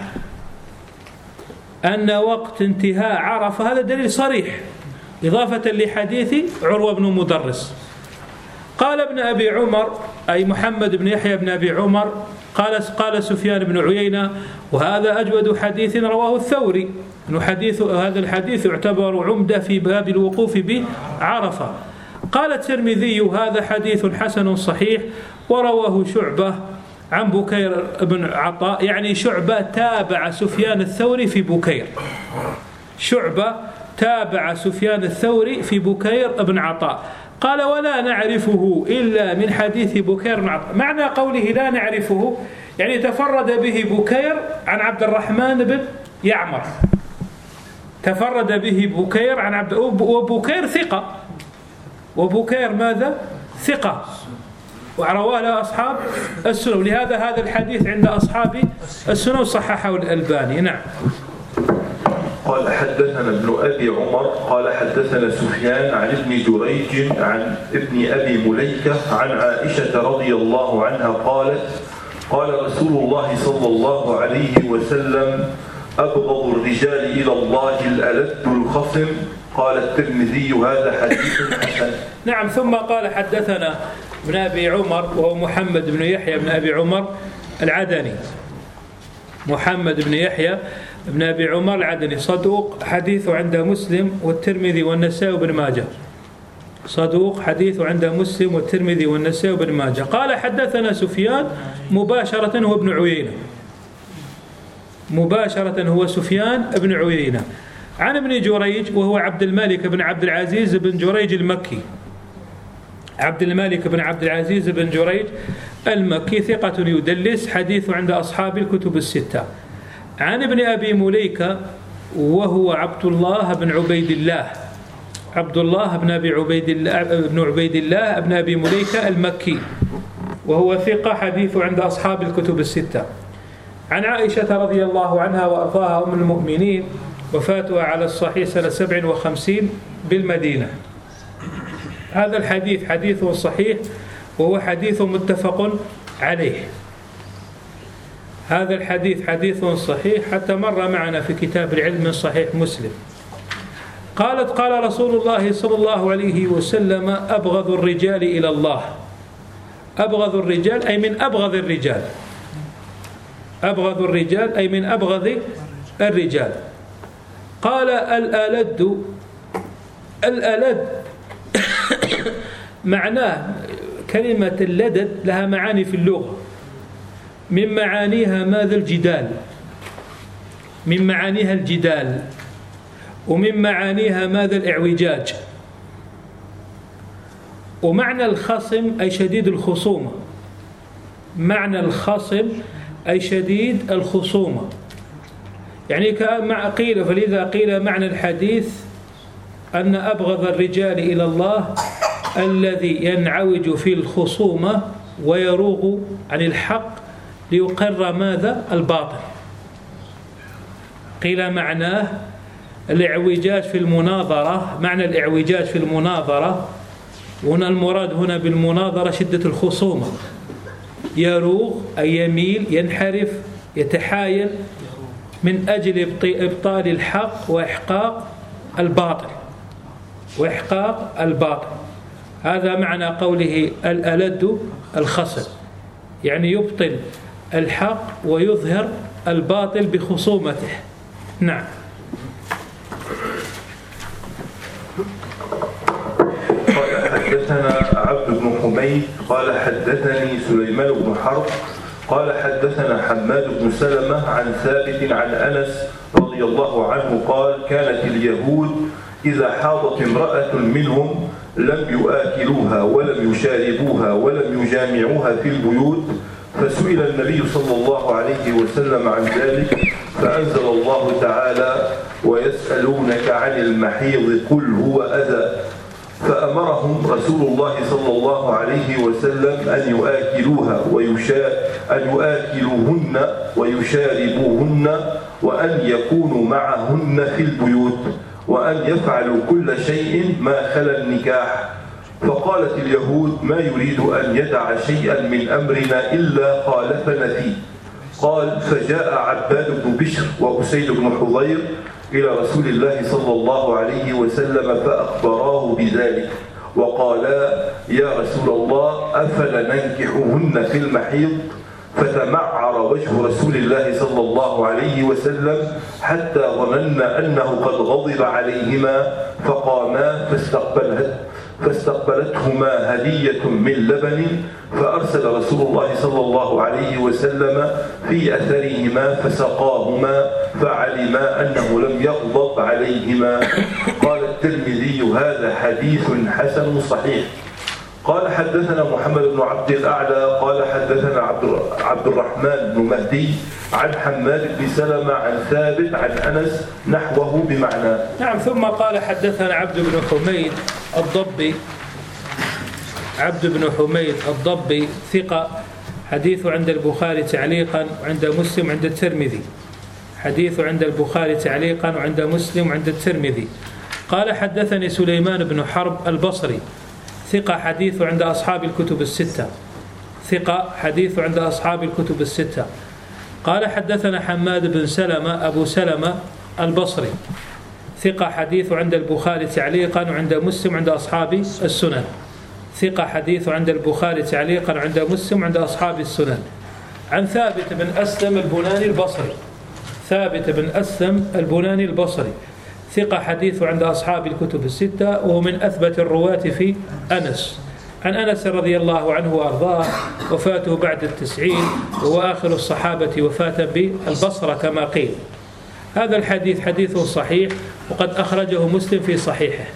أن وقت انتهاء عرفة هذا دليل صريح إضافة لحديث عروة بن مدرس. قال ابن أبي عمر أي محمد بن يحيى بن أبي عمر قال قال سفيان بن عيينة وهذا أجود حديث رواه الثوري، إنه حديث هذا الحديث يعتبر عمدة في باب الوقوف بعرفة. قال الترمذي هذا حديث حسن صحيح ورواه شعبة عن بكير بن عطاء، يعني شعبة تابع سفيان الثوري في بكير. شعبة تابع سفيان الثوري في بكير بن عطاء. قال ولا نعرفه إلا من حديث بكير بن عطاء. معنى قوله لا نعرفه يعني تفرد به بكير عن عبد الرحمن بن يعمر، تفرد به بكير عن عبد وبكير ثقة، وبكير ماذا؟ ثقة، ورواه له أصحاب السنن، ولهذا هذا الحديث عند أصحاب السنن صححه الألباني. نعم. قال حدثنا ابن أبي عمر قال حدثنا سفيان عن ابن جريج عن ابن أبي مليكة عن عائشة رضي الله عنها قالت قال رسول الله صلى الله عليه وسلم أبغض الرجال إلى الله الألد الخصم. قال الترمذي هذا حديث حسن. نعم. ثم قال حدثنا ابن أبي عمر وهو محمد بن يحيى بن أبي عمر العدني، محمد بن يحيى بن أبي عمر العدني صدوق حديثه عند مسلم والترمذي والنسائي وابن ماجه، صدوق حديثه عند مسلم والترمذي والنسائي وابن ماجه. قال حدثنا سفيان مباشرة هو ابن عيينة، مباشرة هو سفيان بن عيينة عن ابن جريج وهو عبد الملك بن عبد العزيز بن جريج المكي، عبد الملك بن عبد العزيز بن جريج المكي ثقة يدلس، حديثه عند أصحاب الكتب الستة. عن ابن أبي مليكة وهو عبد الله بن عبيد الله، عبد الله بن أبي عبيد الله بن عبيد الله بن أبي مليكة المكي وهو ثقة، حديثه عند أصحاب الكتب الستة. عن عائشة رضي الله عنها وأرضاها أم المؤمنين، وفاتها على الصحيح سنة سبع وخمسين بالمدينة. هذا الحديث حديث صحيح وهو حديث متفق عليه. هذا الحديث حديث صحيح حتى مر معنا في كتاب العلم من صحيح مسلم. قالت قال رسول الله صلى الله عليه وسلم أبغض الرجال إلى الله. أبغض الرجال أي من أبغض الرجال، أبغض الرجال أي من أبغض الرجال. قال الألد، الألد معناه كلمة اللدد لها معاني في اللغة، من معانيها ماذا؟ الجدال، من معانيها الجدال، ومن معانيها ماذا؟ الإعوجاج. ومعنى الخصم أي شديد الخصومة، معنى الخصم أي شديد الخصومة، يعني كما قيل، فلذا قيل معنى الحديث أن أبغض الرجال إلى الله الذي ينعوج في الخصومة ويروغ عن الحق ليقر ماذا؟ الباطل. قيل معناه الاعوجاج في المناظرة. معنى الاعوجاج في المناظرة هنا المراد هنا بالمناظرة شدة الخصومة، يروغ أي يميل، ينحرف، يتحايل من أجل إبطال الحق وإحقاق الباطل وإحقاق الباطل. هذا معنى قوله الألد الخصم، يعني يبطل الحق ويظهر الباطل بخصومته. نعم. قال حدثنا عبد بن حميد قال حدثني سليمان بن حرب قال حدثنا حماد بن سلمة عن ثابت عن أنس رضي الله عنه قال كانت اليهود إذا حاضت امرأة منهم لم يؤكلوها ولم يشاربوها ولم يجامعوها في البيوت، فسئل النبي صلى الله عليه وسلم عن ذلك فأنزل الله تعالى ويسألونك عن المحيض قل هو أذى، فأمرهم رسول الله صلى الله عليه وسلم أن يؤكلوها ويشا أن يؤكلوهن ويشاربوهن وأن يكونوا معهن في البيوت وأن يفعلوا كل شيء ما خلا النكاح. فقالت اليهود ما يريد أن يدع شيئا من أمرنا إلا خالفنا فيه. قال فجاء عباد بن بشر وأسيد بن حضير إلى رسول الله صلى الله عليه وسلم فأخبراه بذلك وقالا يا رسول الله أفلا ننكحهن في المحيض؟ فتمعر وجه رسول الله صلى الله عليه وسلم حتى ظننا أنه قد غضب عليهما، فقاما فاستقبلت فاستقبلتهما هدية من لبن، فأرسل رسول الله صلى الله عليه وسلم في أثرهما فسقاهما فعلما أنه لم يغضب عليهما. قال الترمذي هذا حديث حسن صحيح. قال حدثنا محمد بن عبد الأعلى قال حدثنا عبد الرحمن بن مهدي عن حماد بن سلمة عن ثابت عن أنس نحوه بمعنى. نعم. ثم قال حدثنا عبد بن حميد الضبي عبد بن حميد الضبي ثقة، حديث عند البخاري تعليقا وعند مسلم وعند الترمذي. حديث عند البخاري تعليقا وعند مسلم وعند الترمذي. قال حدثني سليمان بن حرب البصري ثقة، حديث عند أصحاب الكتب الستة ثقة حديث عند أصحاب الكتب الستة. قال حدثنا حماد بن سلمة أبو سلمة البصري ثقة، حديث عند البخاري تعليقا وعند مسلم عند أصحاب السنن. ثقة حديث عند البخاري تعليقا وعند مسلم عند أصحاب السنن. عن ثابت بن أسلم البناني البصري ثابت بن أسلم البناني البصري ثقة، حديث عند أصحاب الكتب الستة، وهو من أثبت الرواة في أنس. عن أنس رضي الله عنه وأرضاه، وفاته بعد التسعين، وهو آخر الصحابة وفاة بالبصرة كما قيل. هذا الحديث حديث صحيح، وقد أخرجه مسلم في صحيحه،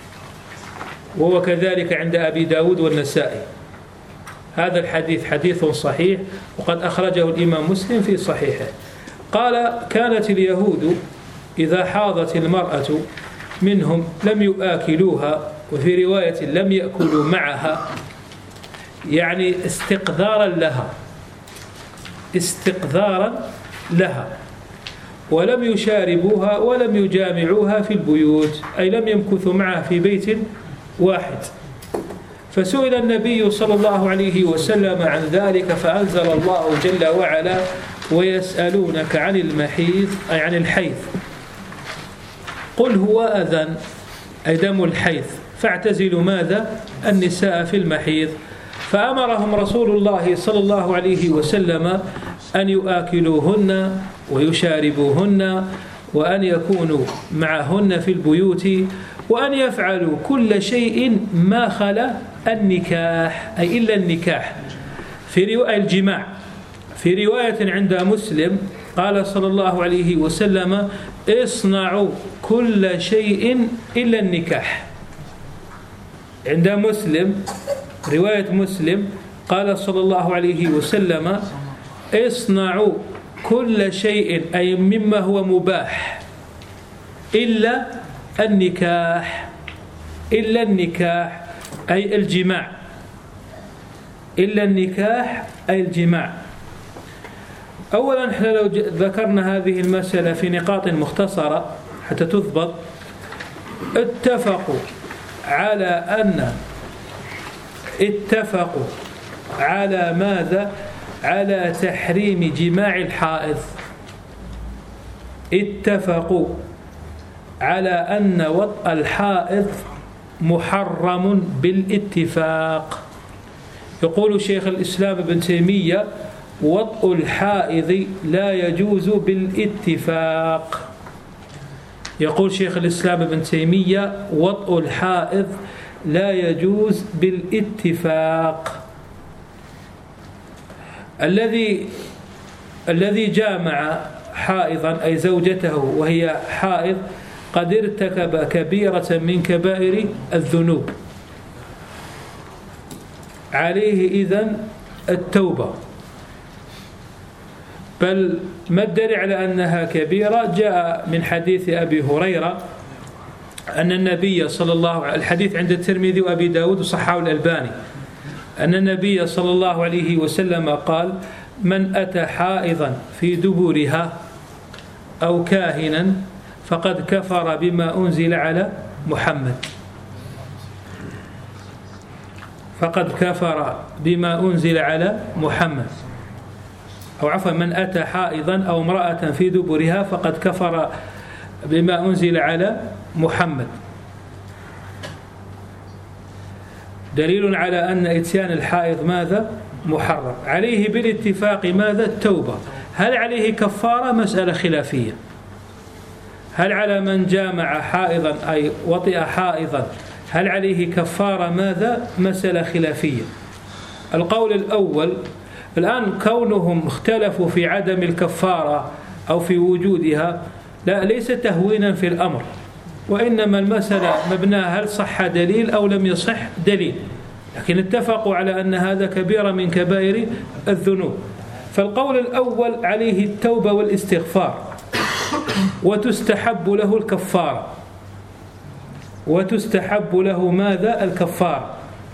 وهو كذلك عند أبي داود والنسائي. هذا الحديث حديث صحيح، وقد أخرجه الإمام مسلم في صحيحه. قال كانت اليهود إذا حاضت المرأة منهم لم يؤكلوها، وفي رواية لم يأكلوا معها، يعني استقذارا لها استقذارا لها ولم يشاربوها ولم يجامعوها في البيوت، أي لم يمكثوا معها في بيت واحد. فسئل النبي صلى الله عليه وسلم عن ذلك فأنزل الله جل وعلا ويسألونك عن المحيض، أي عن الحيض، قل هو أذى، أي دم الحيض، فاعتزلوا ماذا؟ النساء في المحيض. فأمرهم رسول الله صلى الله عليه وسلم أن يؤكلوهن ويشاربوهن وأن يكونوا معهن في البيوت وأن يفعلوا كل شيء ما خلا النكاح، أي إلا النكاح، في رواية الجماع. في رواية عند مسلم قال صلى الله عليه وسلم اصنعوا كل شيء إلا النكاح. عند مسلم رواية مسلم قال صلى الله عليه وسلم اصنعوا كل شيء، أي مما هو مباح، إلا النكاح إلا النكاح أي الجماع إلا النكاح أي الجماع. أولا احنا لو ذكرنا هذه المسألة في نقاط مختصرة حتى تضبط. اتفقوا على أن اتفقوا على ماذا؟ على تحريم جماع الحائض. اتفقوا على أن وطء الحائض محرم بالاتفاق. يقول شيخ الإسلام ابن تيمية: وطء الحائض لا يجوز بالاتفاق. يقول شيخ الإسلام ابن تيمية: وطء الحائض لا يجوز بالاتفاق. الذي الذي جامع حائضا أي زوجته وهي حائض قد ارتكب كبيرة من كبائر الذنوب، عليه إذن التوبة. بل ما الدليل على أنها كبيرة؟ جاء من حديث أبي هريرة أن النبي صلى الله عليه الحديث عند الترمذي وأبي داود وصححه الألباني أن النبي صلى الله عليه وسلم قال: من أتى حائضا في دبرها أو كاهنا فقد كفر بما أنزل على محمد فقد كفر بما أنزل على محمد أو عفوا من أتى حائضا أو امرأة في دبرها فقد كفر بما أنزل على محمد. دليل على أن إتيان الحائض ماذا؟ محرم. عليه بالاتفاق ماذا؟ التوبة. هل عليه كفارة؟ مسألة خلافية. هل على من جامع حائضا أي وطئ حائضا هل عليه كفارة؟ ماذا؟ مسألة خلافية. القول الأول: الآن كونهم اختلفوا في عدم الكفارة أو في وجودها لا ليس تهوينا في الأمر، وإنما المسألة مبناها هل صح دليل أو لم يصح دليل، لكن اتفقوا على أن هذا كبيرة من كبائر الذنوب. فالقول الأول عليه التوبة والاستغفار وتستحب له الكفارة وتستحب له ماذا؟ الكفارة.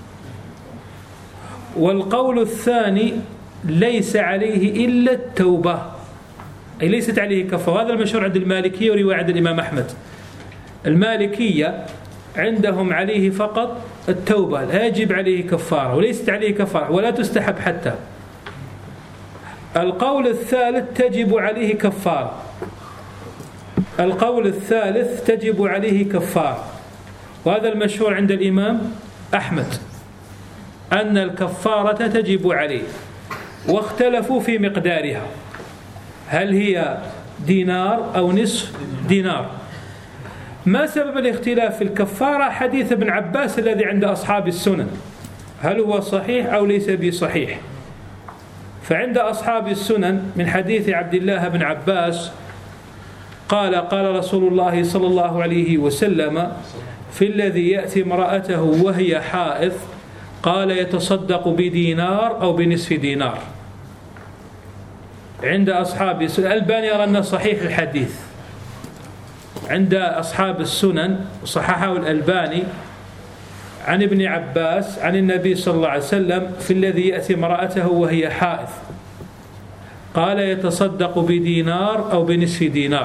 والقول الثاني ليس عليه إلا التوبة أي ليست عليه كفارة. هذا المشهور عند المالكية ورواية عند الإمام أحمد. المالكية عندهم عليه فقط التوبة، لا يجب عليه كفارة وليست عليه كفارة ولا تستحب حتى. القول الثالث تجب عليه كفارة القول الثالث تجب عليه كفارة وهذا المشهور عند الإمام أحمد أن الكفارة تجب عليه. واختلفوا في مقدارها، هل هي دينار أو نصف دينار. ما سبب الاختلاف في الكفارة؟ حديث ابن عباس الذي عند أصحاب السنن، هل هو صحيح أو ليس بصحيح؟ فعند أصحاب السنن من حديث عبد الله بن عباس قال: قال رسول الله صلى الله عليه وسلم في الذي يأتي امرأته وهي حائض قال: يتصدق بدينار أو بنصف دينار. عند أصحاب السنن الألباني يرى أنه صحيح الحديث. عند أصحاب السنن صححه الألباني عن ابن عباس عن النبي صلى الله عليه وسلم في الذي يأتي امرأته وهي حائض قال: يتصدق بدينار أو بنصف دينار.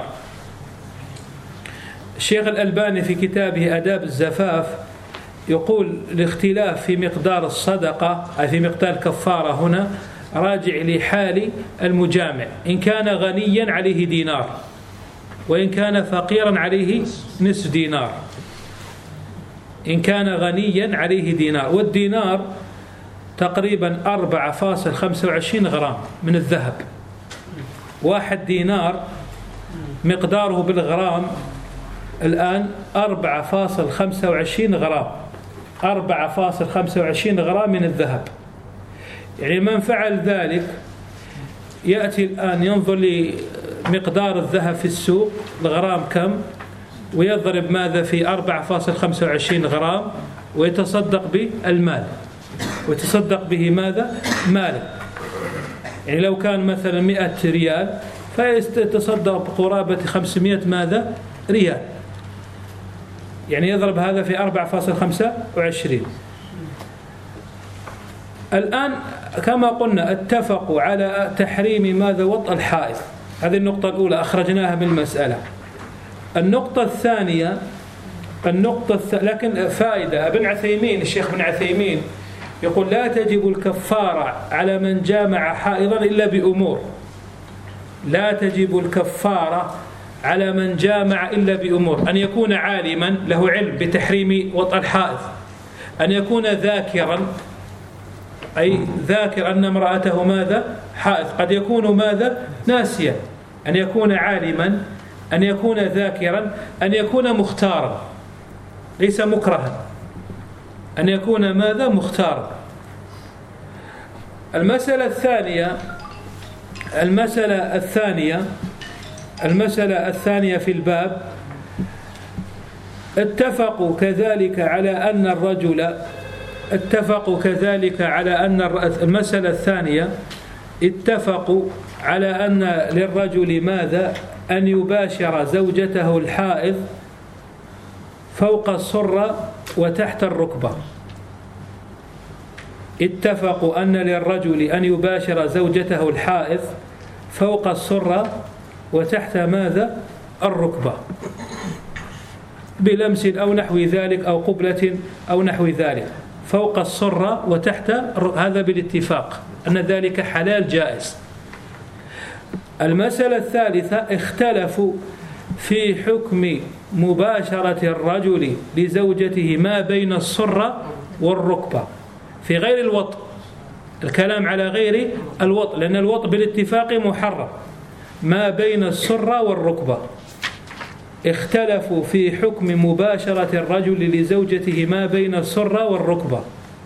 الشيخ الألباني في كتابه آداب الزفاف يقول: الاختلاف في مقدار الصدقة أي في مقدار الكفارة هنا راجع لحال المجامع، إن كان غنيا عليه دينار وإن كان فقيرا عليه نصف دينار. إن كان غنيا عليه دينار، والدينار تقريبا أربعة فاصلة خمسة وعشرين غرام من الذهب. واحد دينار مقداره بالغرام الآن أربعة فاصلة خمسة وعشرين غرام أربعة فاصلة خمسة وعشرين غرام من الذهب. يعني من فعل ذلك يأتي الآن ينظر لمقدار الذهب في السوق الغرام كم ويضرب ماذا في أربعة فاصلة خمسة وعشرين غرام ويتصدق بالمال ويتصدق به ماذا؟ ماله. يعني لو كان مثلا مئة ريال فيتصدق بقرابة خمسمائة ماذا؟ ريال. يعني يضرب هذا في أربعة فاصلة خمسة وعشرين. الآن كما قلنا اتفقوا على تحريم ماذا؟ وطأ الحائض. هذه النقطة الأولى أخرجناها من المسألة. النقطة الثانية النقطة الث... لكن فائدة، ابن عثيمين الشيخ ابن عثيمين يقول لا تجب الكفارة على من جامع حائضا إلا بأمور. لا تجب الكفارة على من جامع إلا بأمور: أن يكون عالما له علم بتحريم وطأ الحائض، أن يكون ذاكرا أي ذاكر أن امرأته ماذا؟ حائض. قد يكون ماذا؟ ناسيا. أن يكون عالما، أن يكون ذاكرا، أن يكون مختارا ليس مكرها، أن يكون ماذا؟ مختارا. المسألة الثانية المسألة الثانية المسألة الثانية في الباب: اتفقوا كذلك على أن الرجل اتفقوا كذلك على أن المسألة الثانية اتفقوا على أن للرجل ماذا؟ أن يباشر زوجته الحائض فوق السرة وتحت الركبة. اتفقوا أن للرجل أن يباشر زوجته الحائض فوق السرة وتحت ماذا؟ الركبة، بلمس أو نحو ذلك أو قبلة أو نحو ذلك، فوق السرة وتحت. هذا بالاتفاق أن ذلك حلال جائز. المسألة الثالثة: اختلفوا في حكم مباشرة الرجل لزوجته ما بين السرة والركبة في غير الوطء. الكلام على غير الوطء، لأن الوطء بالاتفاق محرم. ما بين السرة والركبة اختلفوا في حكم مباشرة الرجل لزوجته ما بين السرة والركبة.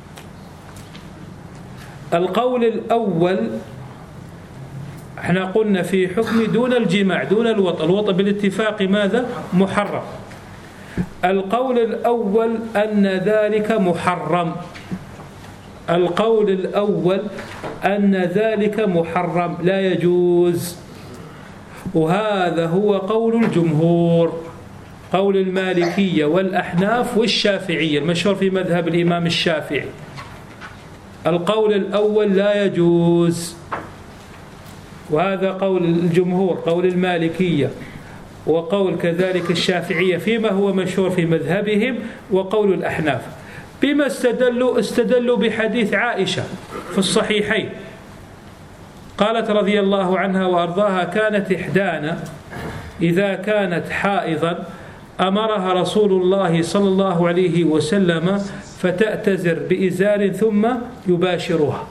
القول الأول احنا قلنا في حكم دون الجماع، دون الوطء. الوطء بالاتفاق ماذا؟ محرم. القول الأول أن ذلك محرم. القول الأول أن ذلك محرم لا يجوز، وهذا هو قول الجمهور، قول المالكية والأحناف والشافعية المشهور في مذهب الإمام الشافعي. القول الأول لا يجوز، وهذا قول الجمهور، قول المالكية وقول كذلك الشافعية فيما هو مشهور في مذهبهم، وقول الأحناف. بما استدلوا؟ استدلوا بحديث عائشة في الصحيحين، قالت رضي الله عنها وأرضاها: كانت إحدانا إذا كانت حائضا أمرها رسول الله صلى الله عليه وسلم فتأتزر بإزار ثم يباشرها.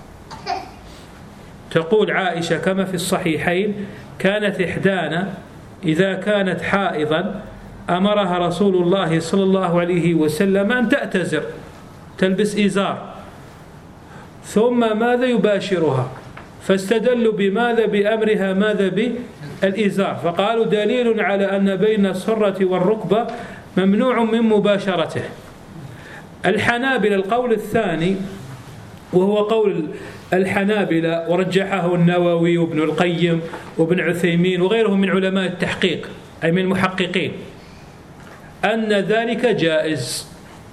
تقول عائشة كما في الصحيحين: كانت إحدانا إذا كانت حائضا أمرها رسول الله صلى الله عليه وسلم أن تأتزر، تلبس إزار، ثم ماذا؟ يباشرها. فاستدلوا بماذا؟ بأمرها ماذا؟ بالإزار. فقالوا دليل على أن بين السرة والركبة ممنوع من مباشرته. الحنابلة القول الثاني، وهو قول الحنابلة ورجحه النووي وابن القيم وابن عثيمين وغيرهم من علماء التحقيق أي من المحققين، أن ذلك جائز،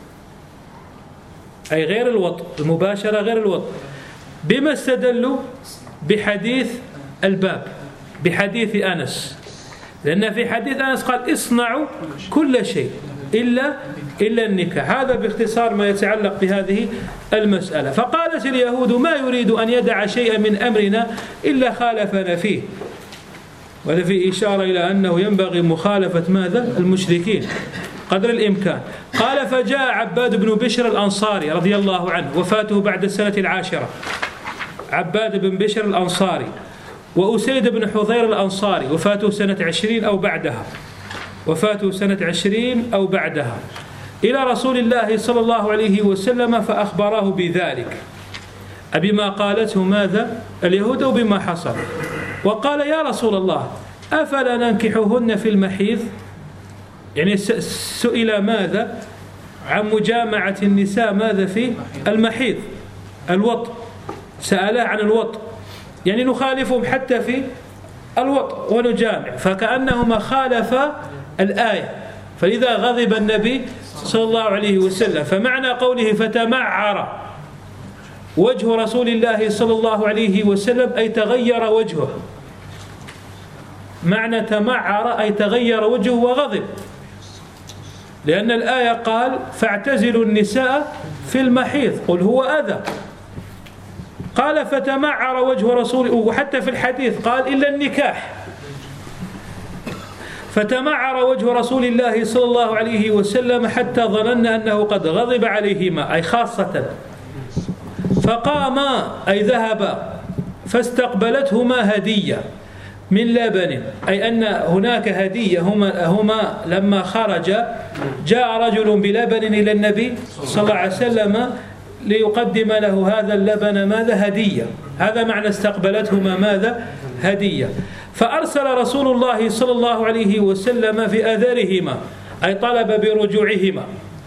أي غير الوطء، المباشرة غير الوطء. بما استدلوا؟ بحديث الباب، بحديث أنس، لأن في حديث أنس قال: اصنعوا كل شيء إلا إلا النكاح. هذا باختصار ما يتعلق بهذه المسألة. فقالت اليهود: ما يريد أن يدع شيئا من أمرنا إلا خالفنا فيه. وهذا في إشارة إلى أنه ينبغي مخالفة ماذا؟ المشركين قدر الإمكان. قال: فجاء عباد بن بشر الأنصاري رضي الله عنه، وفاته بعد السنة العاشرة، عباد بن بشر الأنصاري، وأسيد بن حضير الأنصاري، وفاته سنة عشرين أو بعدها، وفاته سنة عشرين أو بعدها، إلى رسول الله صلى الله عليه وسلم فأخبره بذلك، بما قالته ماذا؟ اليهود وبما حصل. وقال: يا رسول الله، أفلا ننكحهن في المحيض؟ يعني سئل ماذا؟ عن مجامعة النساء ماذا؟ في المحيض، الوطء، سأله عن الوطء، يعني نخالفهم حتى في الوطء ونجامع، فكأنهما خالفا الآية. فلذا غضب النبي صلى الله عليه وسلم. فمعنى قوله فتمعر وجه رسول الله صلى الله عليه وسلم أي تغير وجهه. معنى تمعر أي تغير وجهه وغضب، لأن الآية قال فاعتزلوا النساء في المحيض قل هو أذى. قال فتمعر وجه رسول، وحتى في الحديث قال إلا النكاح. فتمعر وجه رسول الله صلى الله عليه وسلم حتى ظننا أنه قد غضب عليهما، أي خاصة. فقاما أي ذهبا فاستقبلتهما هدية من لبن، أي أن هناك هدية. هما, هما لما خرج جاء رجل بلبن إلى النبي صلى الله عليه وسلم ليقدم له هذا اللبن ماذا؟ هدية. هذا معنى استقبلتهما ماذا؟ هدية. فأرسل رسول الله صلى الله عليه وسلم في أثرهما، أي طلب برجوعهما،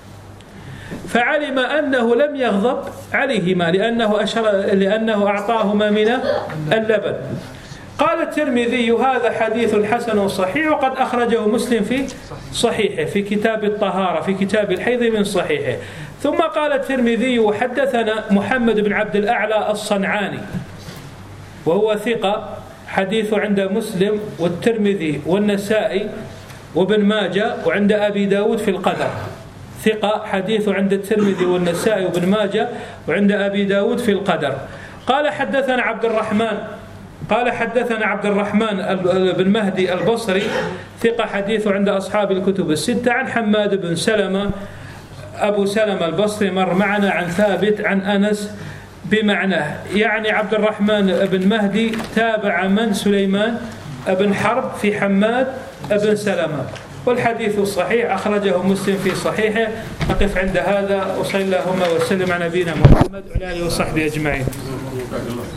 فعلم أنه لم يغضب عليهما لأنه, أشر لأنه أعطاهما من اللبن. قال الترمذي هذا حديث حسن صحيح، وقد أخرجه مسلم في صحيحه في كتاب الطهارة في كتاب الحيض من صحيحه. ثم قال الترمذي وحدثنا محمد بن عبد الأعلى الصنعاني وهو ثقة، حديث عند مسلم والترمذي والنسائي وابن ماجه وعند أبي داود في القدر. ثقة، حديث عند الترمذي والنسائي وابن ماجه وعند أبي داود في القدر. قال حدثنا عبد الرحمن قال حدثنا عبد الرحمن بن مهدي البصري ثقة، حديث عند أصحاب الكتب الستة، عن حماد بن سلمة أبو سلمة البصري مر معنا، عن ثابت عن أنس بمعناه. يعني عبد الرحمن بن مهدي تابع من؟ سليمان بن حرب في حماد بن سلمة، والحديث الصحيح أخرجه مسلم في صحيحه. أقف عند هذا وصلى اللهم وسلم على نبينا محمد وعلى آله وصحبه أجمعين.